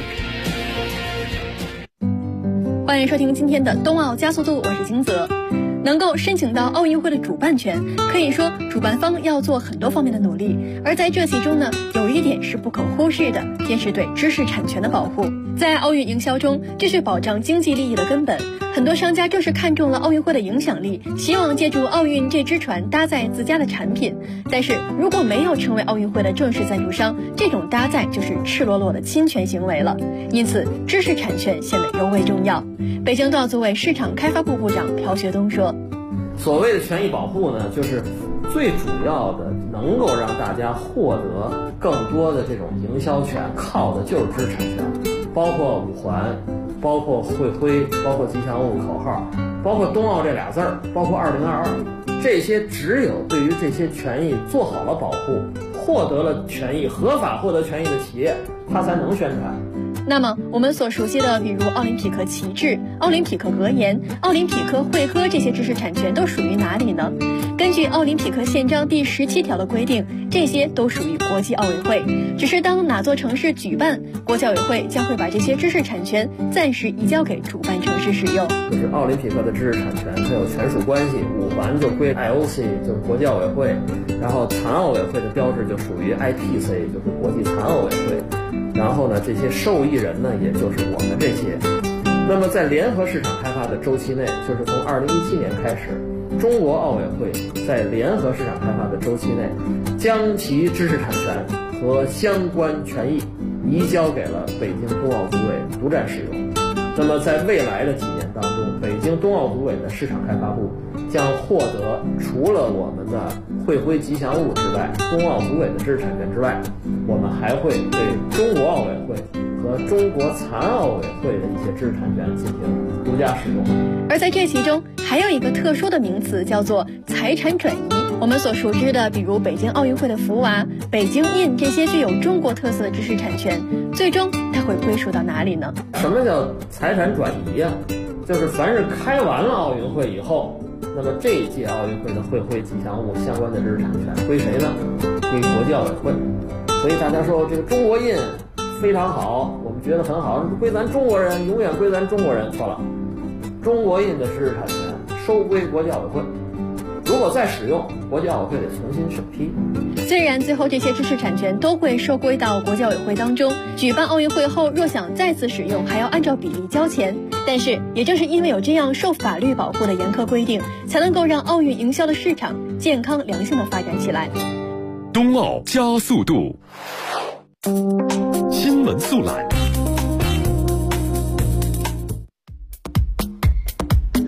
欢迎收听今天的冬奥加速度，我是金泽。能够申请到奥运会的主办权，可以说主办方要做很多方面的努力，而在这其中呢，有一点是不可忽视的，便是对知识产权的保护。在奥运营销中，这是保障经济利益的根本。很多商家正是看中了奥运会的影响力，希望借助奥运这只船搭载自家的产品。但是如果没有成为奥运会的正式赞助商，这种搭载就是赤裸裸的侵权行为了。因此，知识产权显得尤为重要。北京冬奥组委市场开发部部长朴学东说：“ 所谓的权益保护呢，就是最主要的能够让大家获得更多的这种营销权，靠的就是知识产权，包括五环，包括会徽，包括吉祥物口号，包括冬奥这俩字儿，包括2022，这些只有对于这些权益做好了保护，获得了权益，合法获得权益的企业，它才能宣传。” 那么我们所熟悉的，比如奥林匹克旗帜、奥林匹克格言、奥林匹克会歌这些知识产权都属于哪里呢？根据奥林匹克宪章第17条的规定，这些都属于国际奥委会。只是当哪座城市举办，国际奥委会将会把这些知识产权暂时移交给主办城市使用。 就是奥林匹克的知识产权它有权属关系，五环就归 IOC， 就是国际奥委会，然后残奥委会的标志就属于 IPC， 就是国际残奥委会。然后呢，这些受益人呢，也就是我们这些。那么在联合市场开发的周期内，就是从2017年开始，中国奥委会在联合市场开发的周期内，将其知识产权和相关权益移交给了北京冬奥组委独占使用。那么在未来的几年当中，北京冬奥组委的市场开发部将获得除了我们的会徽吉祥物之外，冬奥组委的知识产权之外，我们还会对中国奥委会和中国残奥委会的一些知识产权进行独家使用。 而在这其中还有一个特殊的名词，叫做财产转移。我们所熟知的，比如北京奥运会的福娃、北京印这些具有中国特色的知识产权，最终它会归属到哪里呢？ 什么叫财产转移呀？就是凡是开完了奥运会以后，那么这一届奥运会的会徽吉祥物相关的知识产权归谁呢？归国际奥委会。所以大家说这个中国印非常好，我们觉得很好，归咱中国人，永远归咱中国人。错了，中国印的知识产权收归国际奥委会，如果再使用，国际奥委会得重新审批。 虽然最后这些知识产权都会收归到国际奥委会当中，举办奥运会后若想再次使用，还要按照比例交钱。但是也正是因为有这样受法律保护的严苛规定，才能够让奥运营销的市场健康良性的发展起来。 冬奥加速度，新闻速览。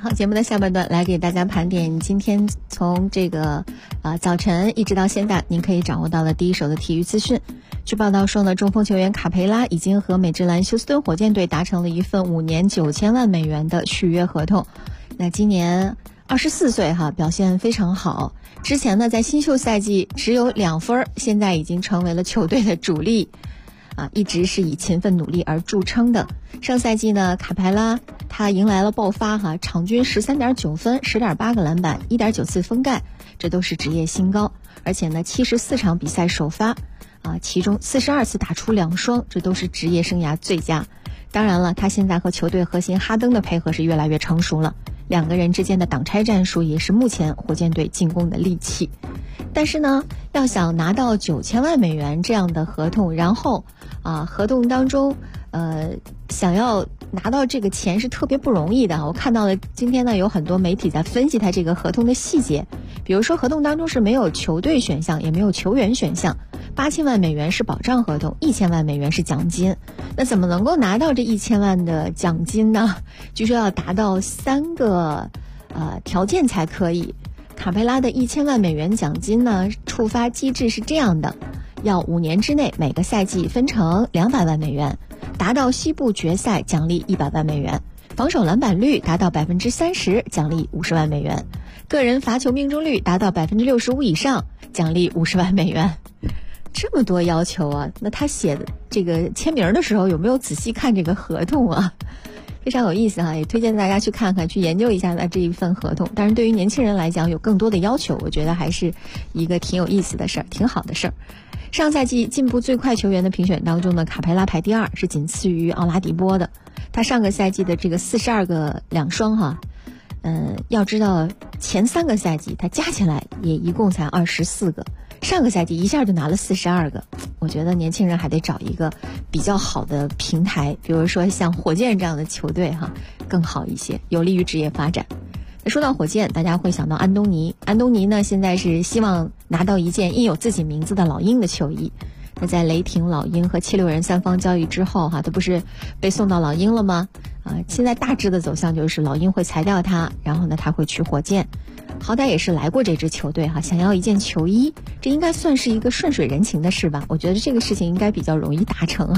好，节目的下半段来给大家盘点今天从这个早晨一直到现在您可以掌握到的第一手的体育资讯。据报道说呢，中锋球员卡佩拉已经和美职篮休斯顿火箭队达成了一份5年9000万美元的续约合同。那今年24岁表现非常好。之前呢，在新秀赛季只有2分，现在已经成为了球队的主力。一直是以勤奋努力而著称的。上赛季呢，卡佩拉他迎来了爆发场均13.9分、10.8个篮板、1.9次封盖，这都是职业新高。而且呢，74场比赛首发，其中42次打出2双，这都是职业生涯最佳。当然了，他现在和球队核心哈登的配合是越来越成熟了，两个人之间的挡拆战术也是目前火箭队进攻的利器。但是呢，要想拿到9000万美元这样的合同，然后合同当中想要拿到这个钱是特别不容易的。我看到了今天呢，有很多媒体在分析他这个合同的细节，比如说合同当中是没有球队选项，也没有球员选项，8000万美元是保障合同，1000万美元是奖金。那怎么能够拿到这1000万的奖金呢？据说要达到3个条件才可以。卡佩拉的1000万美元奖金呢，触发机制是这样的：要5年之内每个赛季分成200万美元，达到西部决赛奖励100万美元，防守篮板率达到30%奖励50万美元，个人罚球命中率达到65%以上奖励50万美元。这么多要求啊！那他写的这个签名的时候有没有仔细看这个合同啊？非常有意思也推荐大家去看看，去研究一下他这一份合同。但是对于年轻人来讲，有更多的要求，我觉得还是一个挺有意思的事儿，挺好的事儿。上赛季进步最快球员的评选当中呢，卡佩拉排第2，是仅次于奥拉迪波的。他上个赛季的这个42个2双要知道前3个赛季他加起来也一共才24个，上个赛季一下就拿了42个。我觉得年轻人还得找一个比较好的平台，比如说像火箭这样的球队更好一些，有利于职业发展。那说到火箭，大家会想到安东尼。安东尼呢，现在是希望拿到一件印有自己名字的老鹰的球衣。那在雷霆、老鹰和76人3方交易之后他不是被送到老鹰了吗？现在大致的走向就是老鹰会裁掉他，然后呢他会去火箭。好歹也是来过这支球队想要一件球衣，这应该算是一个顺水人情的事吧。我觉得这个事情应该比较容易达成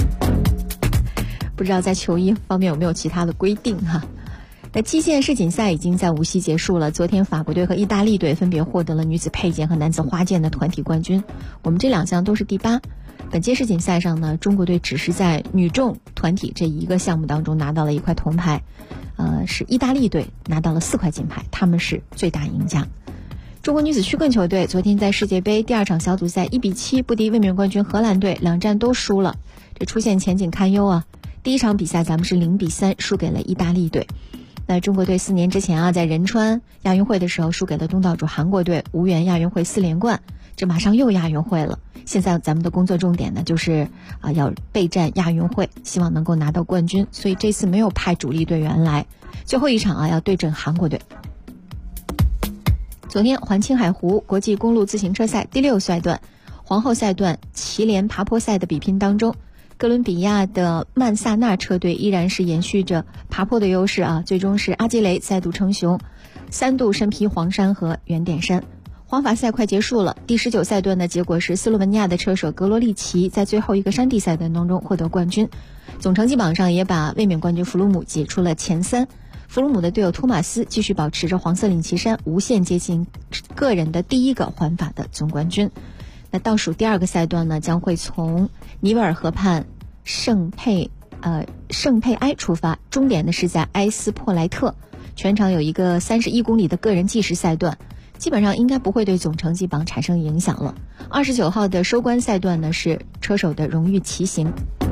不知道在球衣方面有没有其他的规定那击剑世锦赛已经在无锡结束了，昨天法国队和意大利队分别获得了女子佩剑和男子花剑的团体冠军，我们这2项都是第8。本届世锦赛上呢，中国队只是在女重团体这一个项目当中拿到了1块铜牌，是意大利队拿到了4块金牌，他们是最大赢家。中国女子曲棍球队昨天在世界杯第2场小组赛1-7不敌卫冕冠军荷兰队，2战都输了，这出现前景堪忧第一场比赛咱们是0-3输给了意大利队。那中国队4年之前在仁川亚运会的时候输给了东道主韩国队，无缘亚运会4连冠，这马上又亚运会了。现在咱们的工作重点呢，就是要备战亚运会，希望能够拿到冠军，所以这次没有派主力队员来。最后一场要对阵韩国队。昨天环青海湖国际公路自行车赛第6赛段皇后赛段祁连爬坡赛的比拼当中，哥伦比亚的曼萨纳车队依然是延续着爬坡的优势最终是阿基雷再度称雄，3度身披黄山和圆点山。环法赛快结束了，第19赛段的结果是斯洛文尼亚的车手格罗利奇在最后一个山地赛段当中获得冠军，总成绩榜上也把卫冕冠军弗鲁姆挤出了前3。弗鲁姆的队友托马斯继续保持着黄色领旗衫，无限接近个人的第1个环法的总冠军。那倒数第2个赛段呢，将会从尼维尔河畔圣佩埃出发，终点的是在埃斯珀莱特，全场有一个31公里的个人计时赛段，基本上应该不会对总成绩榜产生影响了。29号的收官赛段呢，是车手的荣誉骑行。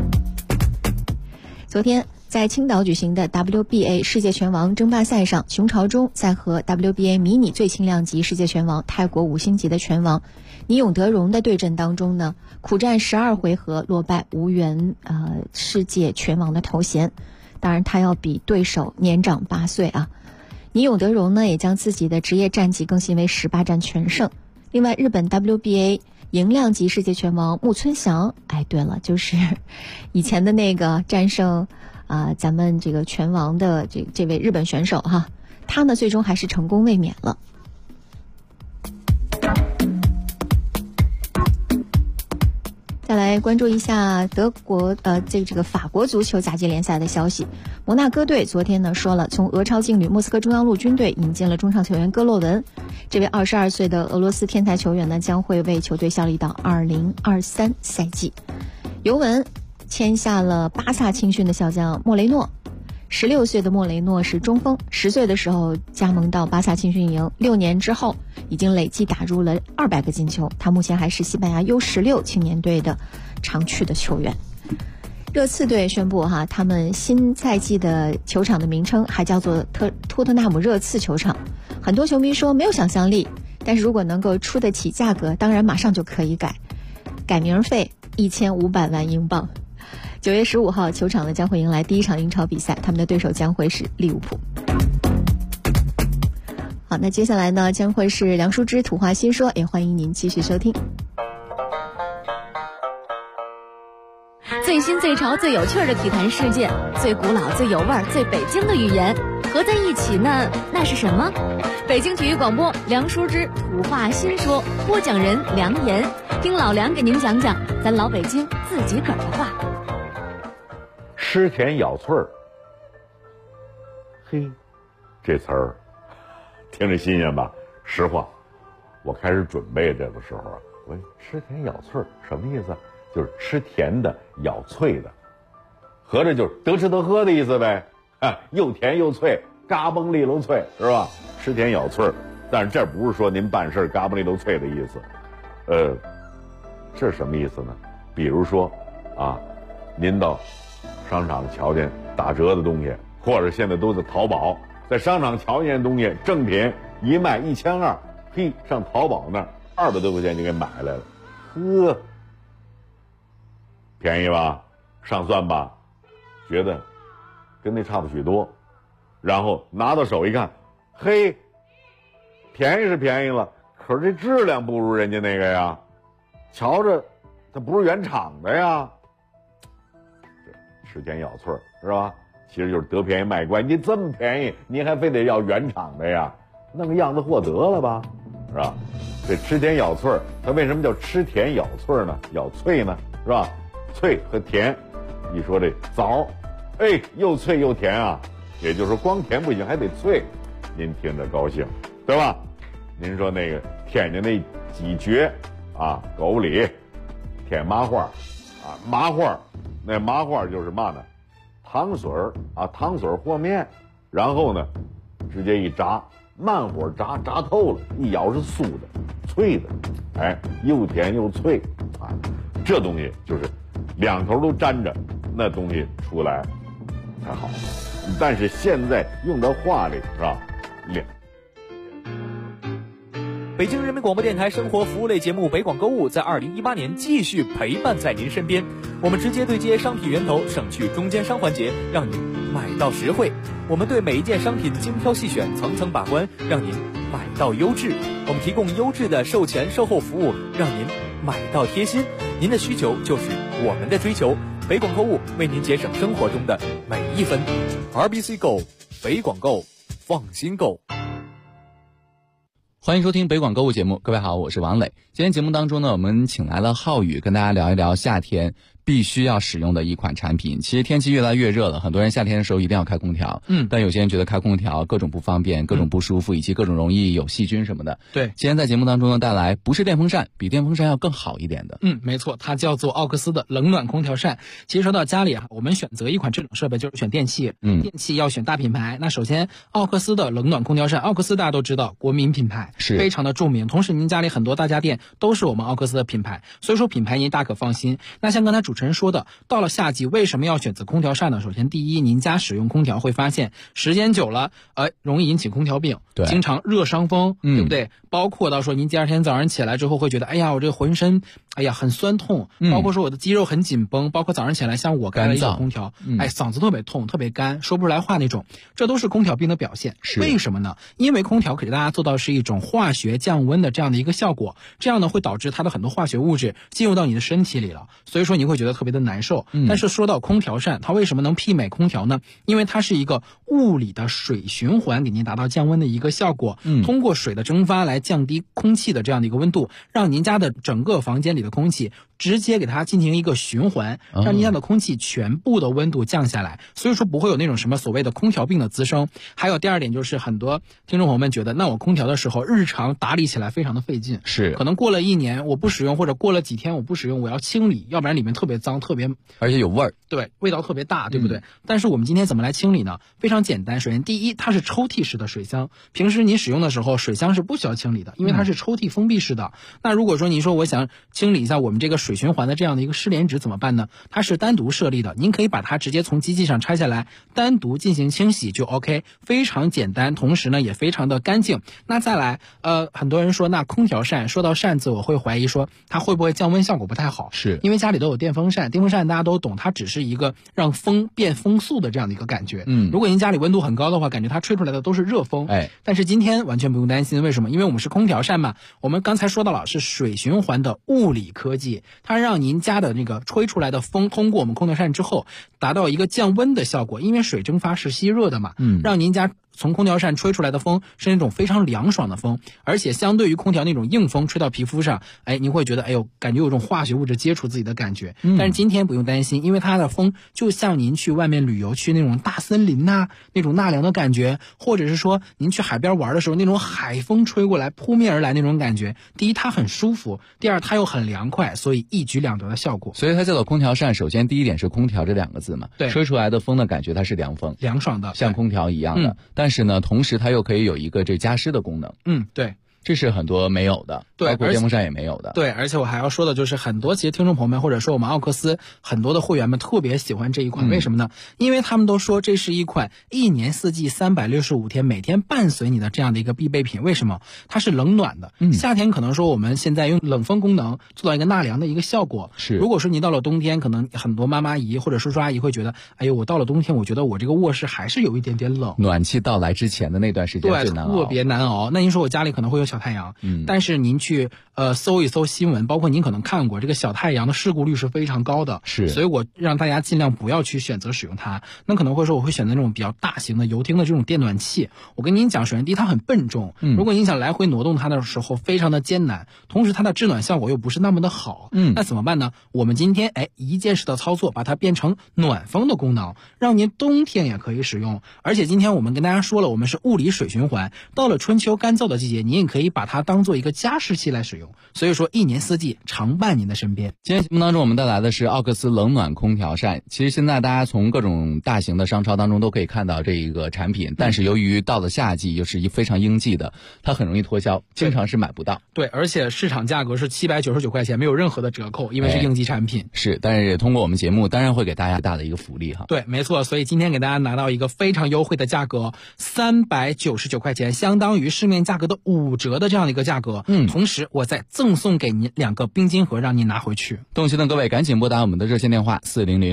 昨天在青岛举行的 WBA 世界拳王争霸赛上，熊朝忠在和 WBA 迷你最轻量级世界拳王泰国5星级的拳王尼永德荣的对阵当中呢，苦战12回合落败，无缘世界拳王的头衔。当然他要比对手年长8岁尼永德荣呢也将自己的职业战绩更新为18战全胜。另外日本 WBA 银量级世界拳王木村翔，对了，就是以前的那个战胜咱们这个拳王的这位日本选手哈，他呢最终还是成功卫冕了。再来关注一下德国这个法国足球甲级联赛的消息。摩纳哥队昨天呢说了，从俄超劲旅莫斯科中央陆军队引进了中场球员戈洛文。这位22岁的俄罗斯天才球员呢将会为球队效力到2023赛季。尤文签下了巴萨青训的小将莫雷诺。16岁的莫雷诺是中锋，10岁的时候加盟到巴萨青训营，6年之后已经累计打入了200个进球。他目前还是西班牙 U16 青年队的常去的球员。热刺队宣布他们新赛季的球场的名称还叫做托特纳姆热刺球场。很多球迷说没有想象力，但是如果能够出得起价格，当然马上就可以改名费1500万英镑。9月15号，球场呢将会迎来第一场英超比赛，他们的对手将会是利物浦。好，那接下来呢将会是梁淑芝土话新说，也欢迎您继续收听。 最新最潮最有趣的体坛事件，最古老最有味儿最北京的语言合在一起呢，那是什么？北京体育广播梁淑芝土话新说，播讲人梁岩，听老梁给您讲讲咱老北京自己个儿的话。 吃甜咬脆儿，嘿，这词儿听着新鲜吧？实话，我开始准备这个时候啊，我吃甜咬脆儿什么意思？就是吃甜的咬脆的，合着就是得吃得喝的意思呗。又甜又脆，嘎嘣利落脆，是吧？吃甜咬脆儿，但是这不是说您办事嘎嘣利落脆的意思。这是什么意思呢？比如说您到商场瞧见打折的东西，或者现在都在淘宝，在商场瞧见东西正品一卖1200，嘿，上淘宝那儿200多块钱就给买来了，呵，便宜吧，上算吧，觉得跟那差不许多，然后拿到手一看，嘿，便宜是便宜了，可是这质量不如人家那个呀，瞧着它不是原厂的呀。吃甜咬脆是吧？其实就是得便宜卖乖，你这么便宜，你还非得要原厂的呀？弄个样子货得了吧，是吧？这吃甜咬脆，它为什么叫吃甜咬脆呢？咬脆呢，是吧？脆和甜，一说这枣，又脆又甜啊，也就是说光甜不行，还得脆，您听着高兴，对吧？您说那个天津那几绝狗里甜麻花麻花。那麻花就是嘛呢？糖水糖水和面，然后呢，直接一炸，慢火炸，炸透了，一咬是酥的、脆的，又甜又脆这东西就是两头都沾着，那东西出来才好。但是现在用到话里是吧？ 北京人民广播电台生活服务类节目北广购物在2018年继续陪伴在您身边。我们直接对接商品源头，省去中间商环节，让您买到实惠。我们对每一件商品精挑细选，层层把关，让您买到优质。我们提供优质的售前售后服务，让您买到贴心。您的需求就是我们的追求。北广购物为您节省生活中的每一分。RBC Go， 北广购，放心购。 欢迎收听北广购物节目，各位好，我是王磊。今天节目当中呢，我们请来了浩宇，跟大家聊一聊夏天必须要使用的一款产品。其实天气越来越热了，很多人夏天的时候一定要开空调，但有些人觉得开空调各种不方便，各种不舒服，以及各种容易有细菌什么的。 对， 今天在节目当中呢，带来不是电风扇，比电风扇要更好一点的。 没错，它叫做奥克斯的冷暖空调扇。其实说到家里我们选择一款这种设备就是选电器，电器要选大品牌。那首先奥克斯的冷暖空调扇，奥克斯大家都知道，国民品牌，是非常的著名。同时您家里很多大家电都是我们奥克斯的品牌，所以说品牌您大可放心。那像刚才主持人说的，到了夏季为什么要选择空调扇呢？首先第一，您家使用空调会发现时间久了容易引起空调病，对，经常热伤风，对不对？包括到说您第二天早上起来之后会觉得我这个浑身很酸痛，包括说我的肌肉很紧绷，包括早上起来像我开了一个空调，嗓子特别痛特别干，说不出来话那种，这都是空调病的表现。为什么呢？因为空调给大家做到是一种化学降温的这样的一个效果，这样呢会导致它的很多化学物质进入到你的身体里了，所以说你会觉觉得特别的难受。但是说到空调扇，它为什么能媲美空调呢？因为它是一个物理的水循环，给您达到降温的一个效果。通过水的蒸发来降低空气的这样的一个温度，让您家的整个房间里的空气直接给它进行一个循环，让您家的空气全部的温度降下来，所以说不会有那种什么所谓的空调病的滋生。还有第二点就是很多听众朋友们觉得，那我空调的时候日常打理起来非常的费劲， 是可能过了1年我不使用，或者过了几天我不使用，我要清理，要不然里面特别脏，特别而且有味儿， 对，味道特别大，对不对？但是我们今天怎么来清理呢？非常简单，首先第一，它是抽屉式的水箱，平时您使用的时候水箱是不需要清理的，因为它是抽屉封闭式的。那如果说您说我想清理一下我们这个水循环的这样的一个失联值怎么办呢？它是单独设立的，您可以把它直接从机器上拆下来单独进行清洗就 OK， 非常简单，同时呢也非常的干净。那再来很多人说那空调扇，说到扇子我会怀疑说它会不会降温效果不太好， 是因为家里都有电风扇，电风扇大家都懂，它只是一个让风变风速的这样的一个感觉。如果您家里温度很高的话，感觉它吹出来的都是热风。但是今天完全不用担心，为什么？因为我们是空调扇嘛，我们刚才说到了是水循环的物理科技，它让您家的那个吹出来的风通过我们空调扇之后达到一个降温的效果，因为水蒸发是吸热的嘛，让您家从空调扇吹出来的风是那种非常凉爽的风，而且相对于空调那种硬风吹到皮肤上，您会觉得感觉有种化学物质接触自己的感觉。但是今天不用担心，因为它的风就像您去外面旅游去那种大森林那种纳凉的感觉，或者是说您去海边玩的时候那种海风吹过来扑面而来那种感觉。第一它很舒服，第二它又很凉快，所以一举两得的效果。 所以它叫做空调扇，首先第一点是空调这2个字嘛， 对， 吹出来的风的感觉它是凉风， 凉爽的， 像空调一样的。但是呢，同时它又可以有一个这加湿的功能。 对， 这是很多没有的， 对， 包括电风扇也没有的。 对，而且我还要说的就是很多其实听众朋友们或者说我们奥克斯很多的会员们特别喜欢这一款，为什么呢？因为他们都说这是一款1年4季365天每天伴随你的这样的一个必备品。为什么？它是冷暖的。夏天可能说我们现在用冷风功能做到一个纳凉的一个效果， 是。 如果说你到了冬天，可能很多妈妈姨或者叔叔阿姨会觉得，我到了冬天我觉得我这个卧室还是有一点点冷， 暖气到来之前的那段时间最难熬， 特别难熬。那您说我家里可能会有小太阳，但是您去搜一搜新闻，包括您可能看过这个小太阳的事故率是非常高的， 是， 所以我让大家尽量不要去选择使用它。那可能会说我会选择那种比较大型的油汀的这种电暖器。我跟您讲，首先第一它很笨重，如果您想来回挪动它的时候非常的艰难，同时它的制暖效果又不是那么的好，那怎么办呢？我们今天一键式的操作，把它变成暖风的功能，让您冬天也可以使用。而且今天我们跟大家说了，我们是物理水循环，到了春秋干燥的季节，您也可以把它当做一个加湿器来使用，所以说1年4季常伴您的身边。 今天节目当中我们带来的是奥克斯冷暖空调扇。其实现在大家从各种大型的商超当中都可以看到这一个产品，但是由于到了夏季又是非常应季的，它很容易脱销，经常是买不到。 对，而且市场价格是799块钱，没有任何的折扣，因为是应季产品。 是，但是通过我们节目当然会给大家大的一个福利哈。 对，没错，所以今天给大家拿到一个非常优惠的价格，399块钱，相当于市面价格的5折的这样的一个价格。同时我再赠送给您2个冰晶盒，让您拿回去。 动心的各位赶紧拨打我们的热线电话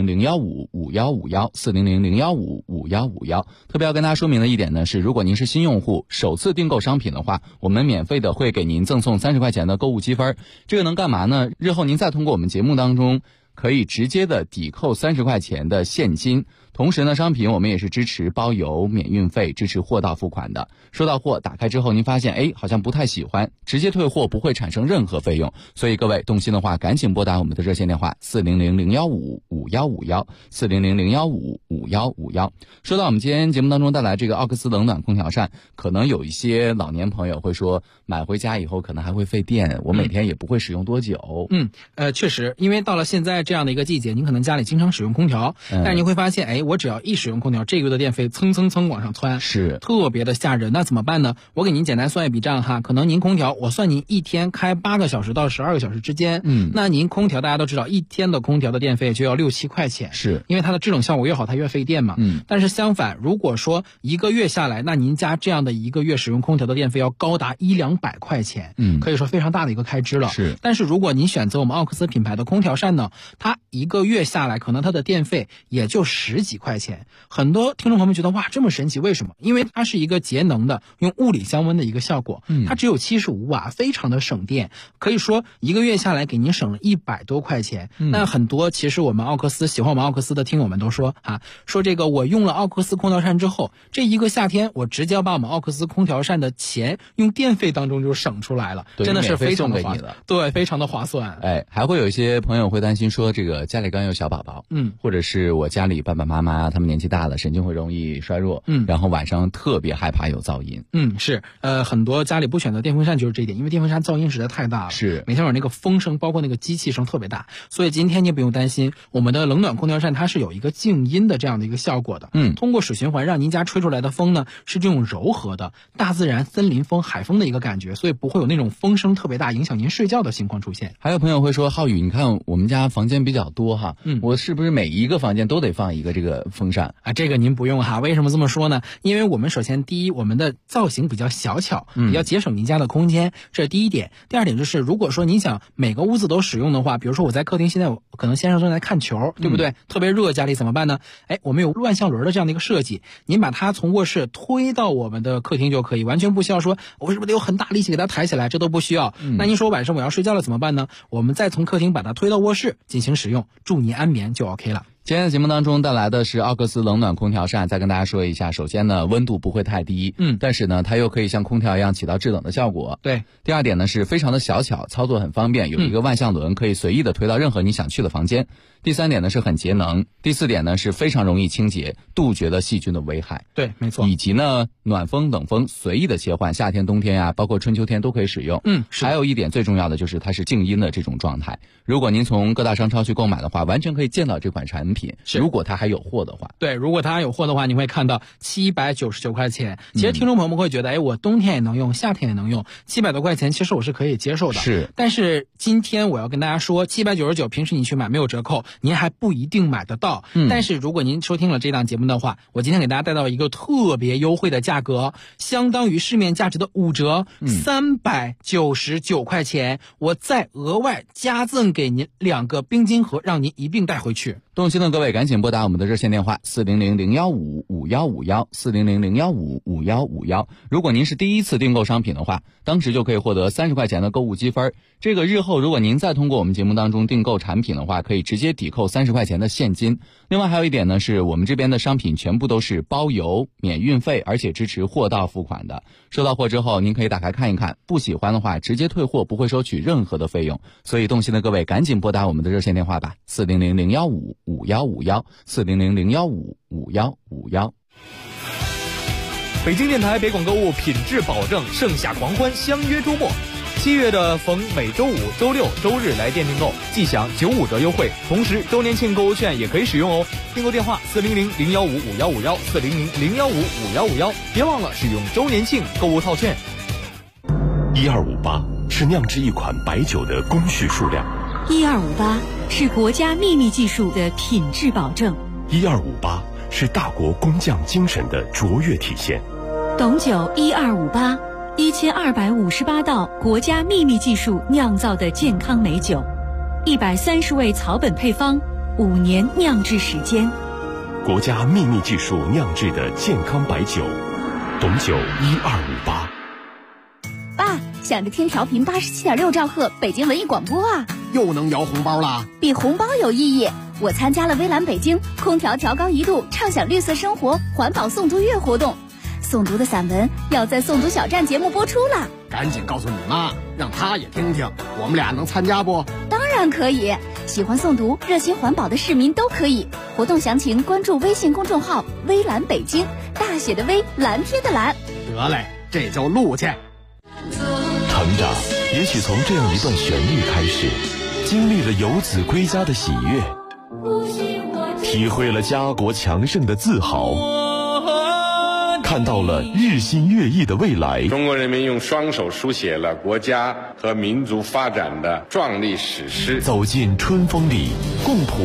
400-015-5151，400-015-5151。特别要跟大家说明的一点呢是，如果您是新用户，首次订购商品的话，我们免费的会给您赠送30块钱的购物积分。这个能干嘛呢？日后您再通过我们节目当中可以直接的抵扣30块钱的现金。同时呢，商品我们也是支持包邮、免运费，支持货到付款的。收到货打开之后，您发现好像不太喜欢，直接退货，不会产生任何费用。所以各位动心的话，赶紧拨打我们的热线电话400-015-5151，400-015-5151。说到我们今天节目当中带来这个奥克斯冷暖空调扇，可能有一些老年朋友会说，买回家以后可能还会费电，我每天也不会使用多久。 确实，因为到了现在这样的一个季节，您可能家里经常使用空调，但是您会发现，我只要一使用空调，这个月的电费蹭蹭蹭往上窜， 是特别的吓人。那怎么办呢？我给您简单算一笔账哈，可能您空调，我算您一天开8个小时到12个小时之间，那您空调大家都知道，一天的空调的电费就要6-7块钱， 是因为它的制冷效果越好，它越费电嘛。但是相反，如果说1个月下来，那您家这样的1个月使用空调的电费要高达100-200块钱，可以说非常大的一个开支了。 是， 但是如果您选择我们奥克斯品牌的空调扇呢， 它一个月下来，可能它的电费也就10几块钱。很多听众朋友们觉得哇，这么神奇，为什么？因为它是一个节能的，用物理降温的一个效果，它只有75瓦，非常的省电，可以说一个月下来给您省了100多块钱。那很多其实我们奥克斯喜欢我们奥克斯的听友们都说说这个我用了奥克斯空调扇之后，这一个夏天我直接把我们奥克斯空调扇的钱用电费当中就省出来了，真的是非常的划算，对，非常的划算。 还会有一些朋友会担心说，这个家里刚有小宝宝，或者是我家里爸爸妈妈他们年纪大了，神经会容易衰弱，然后晚上特别害怕有噪音。 是，很多家里不选择电风扇就是这一点，因为电风扇噪音实在太大了， 是每天晚上那个风声，包括那个机器声特别大，所以今天你不用担心，我们的冷暖空调扇它是有一个静音的这样的一个效果的。通过水循环让您家吹出来的风呢是这种柔和的大自然森林风、海风的一个感觉，所以不会有那种风声特别大影响您睡觉的情况出现。 还有朋友会说，浩宇，你看我们家房间比较多哈，我是不是每一个房间都得放一个这个风扇啊？这个您不用哈，为什么这么说呢？因为我们首先第一，我们的造型比较小巧，比较节省您家的空间，这是第一点。第二点就是，如果说您想每个屋子都使用的话，比如说我在客厅，现在可能先生正在看球，对不对？特别热，家里怎么办呢？我们有乱向轮的这样的一个设计，您把它从卧室推到我们的客厅就可以，完全不需要说我是不是得有很大力气给它抬起来，这都不需要。那您说晚上我要睡觉了怎么办呢？我们再从客厅把它推到卧室进行使用，祝您安眠就 OK 了。 今天的节目当中带来的是奥克斯冷暖空调扇，再跟大家说一下，首先呢温度不会太低，但是呢它又可以像空调一样起到制冷的效果。 对。 第二点呢是非常的小巧，操作很方便，有一个万向轮可以随意的推到任何你想去的房间。第三点呢是很节能，第四点呢是非常容易清洁，杜绝了细菌的危害。 对，没错。 以及呢暖风冷风随意的切换，夏天冬天呀，包括春秋天都可以使用。还有一点最重要的就是它是静音的这种状态，如果您从各大商超去购买的话，完全可以见到这款产品，如果它还有货的话。 对，如果它还有货的话，你会看到799块钱。其实听众朋友们会觉得我冬天也能用，夏天也能用，700多块钱其实我是可以接受的。 是。 但是今天我要跟大家说，799平时你去买没有折扣，您还不一定买得到。但是如果您收听了这档节目的话，我今天给大家带到一个特别优惠的价格，相当于市面价值的5折，399块钱，我再额外加赠给您2个冰晶盒，让您一并带回去。 动心的各位赶紧拨打我们的热线电话400-015-5151，400-015-5151。如果您是第一次订购商品的话，当时就可以获得30块钱的购物积分。这个日后如果您再通过我们节目当中订购产品的话，可以直接抵扣30块钱的现金。另外还有一点呢，是我们这边的商品全部都是包邮、免运费，而且支持货到付款的。收到货之后您可以打开看一看，不喜欢的话直接退货，不会收取任何的费用。所以动心的各位赶紧拨打我们的热线电话吧，400-015-5151，400-015-5151。 北京电台北广购物品质保证，盛夏狂欢相约周末。7月的逢每周五、周六、周日来店订购，即享95折优惠，同时周年庆购物券也可以使用哦。订购电话400-015-5151，400-015-5151，别忘了使用周年庆购物套券。 1258是酿制一款白酒的工序数量 ，1258是国家秘密技术的品质保证 ，1258是大国工匠精神的卓越体现。 董酒1258，1258道国家秘密技术酿造的健康美酒，130味草本配方，5年酿制时间， 国家秘密技术酿制的健康白酒，董酒1258。 爸，想着听调频87.6兆赫北京文艺广播啊， 又能摇红包啦！ 比红包有意义。我参加了微蓝北京空调调高1度，畅享绿色生活环保诵读月活动。诵读的散文要在诵读小站节目播出了， 赶紧告诉你妈，让她也听听。我们俩能参加不？ 当然可以，喜欢诵读、热心环保的市民都可以。活动详情关注微信公众号“微蓝北京”，大写的微，蓝天的蓝。 得嘞，这就录去。 成长也许从这样一段旋律开始，经历了游子归家的喜悦，体会了家国强盛的自豪，看到了日新月异的未来。 中国人民用双手书写了国家和民族发展的壮丽史诗， 走进春风里，共谱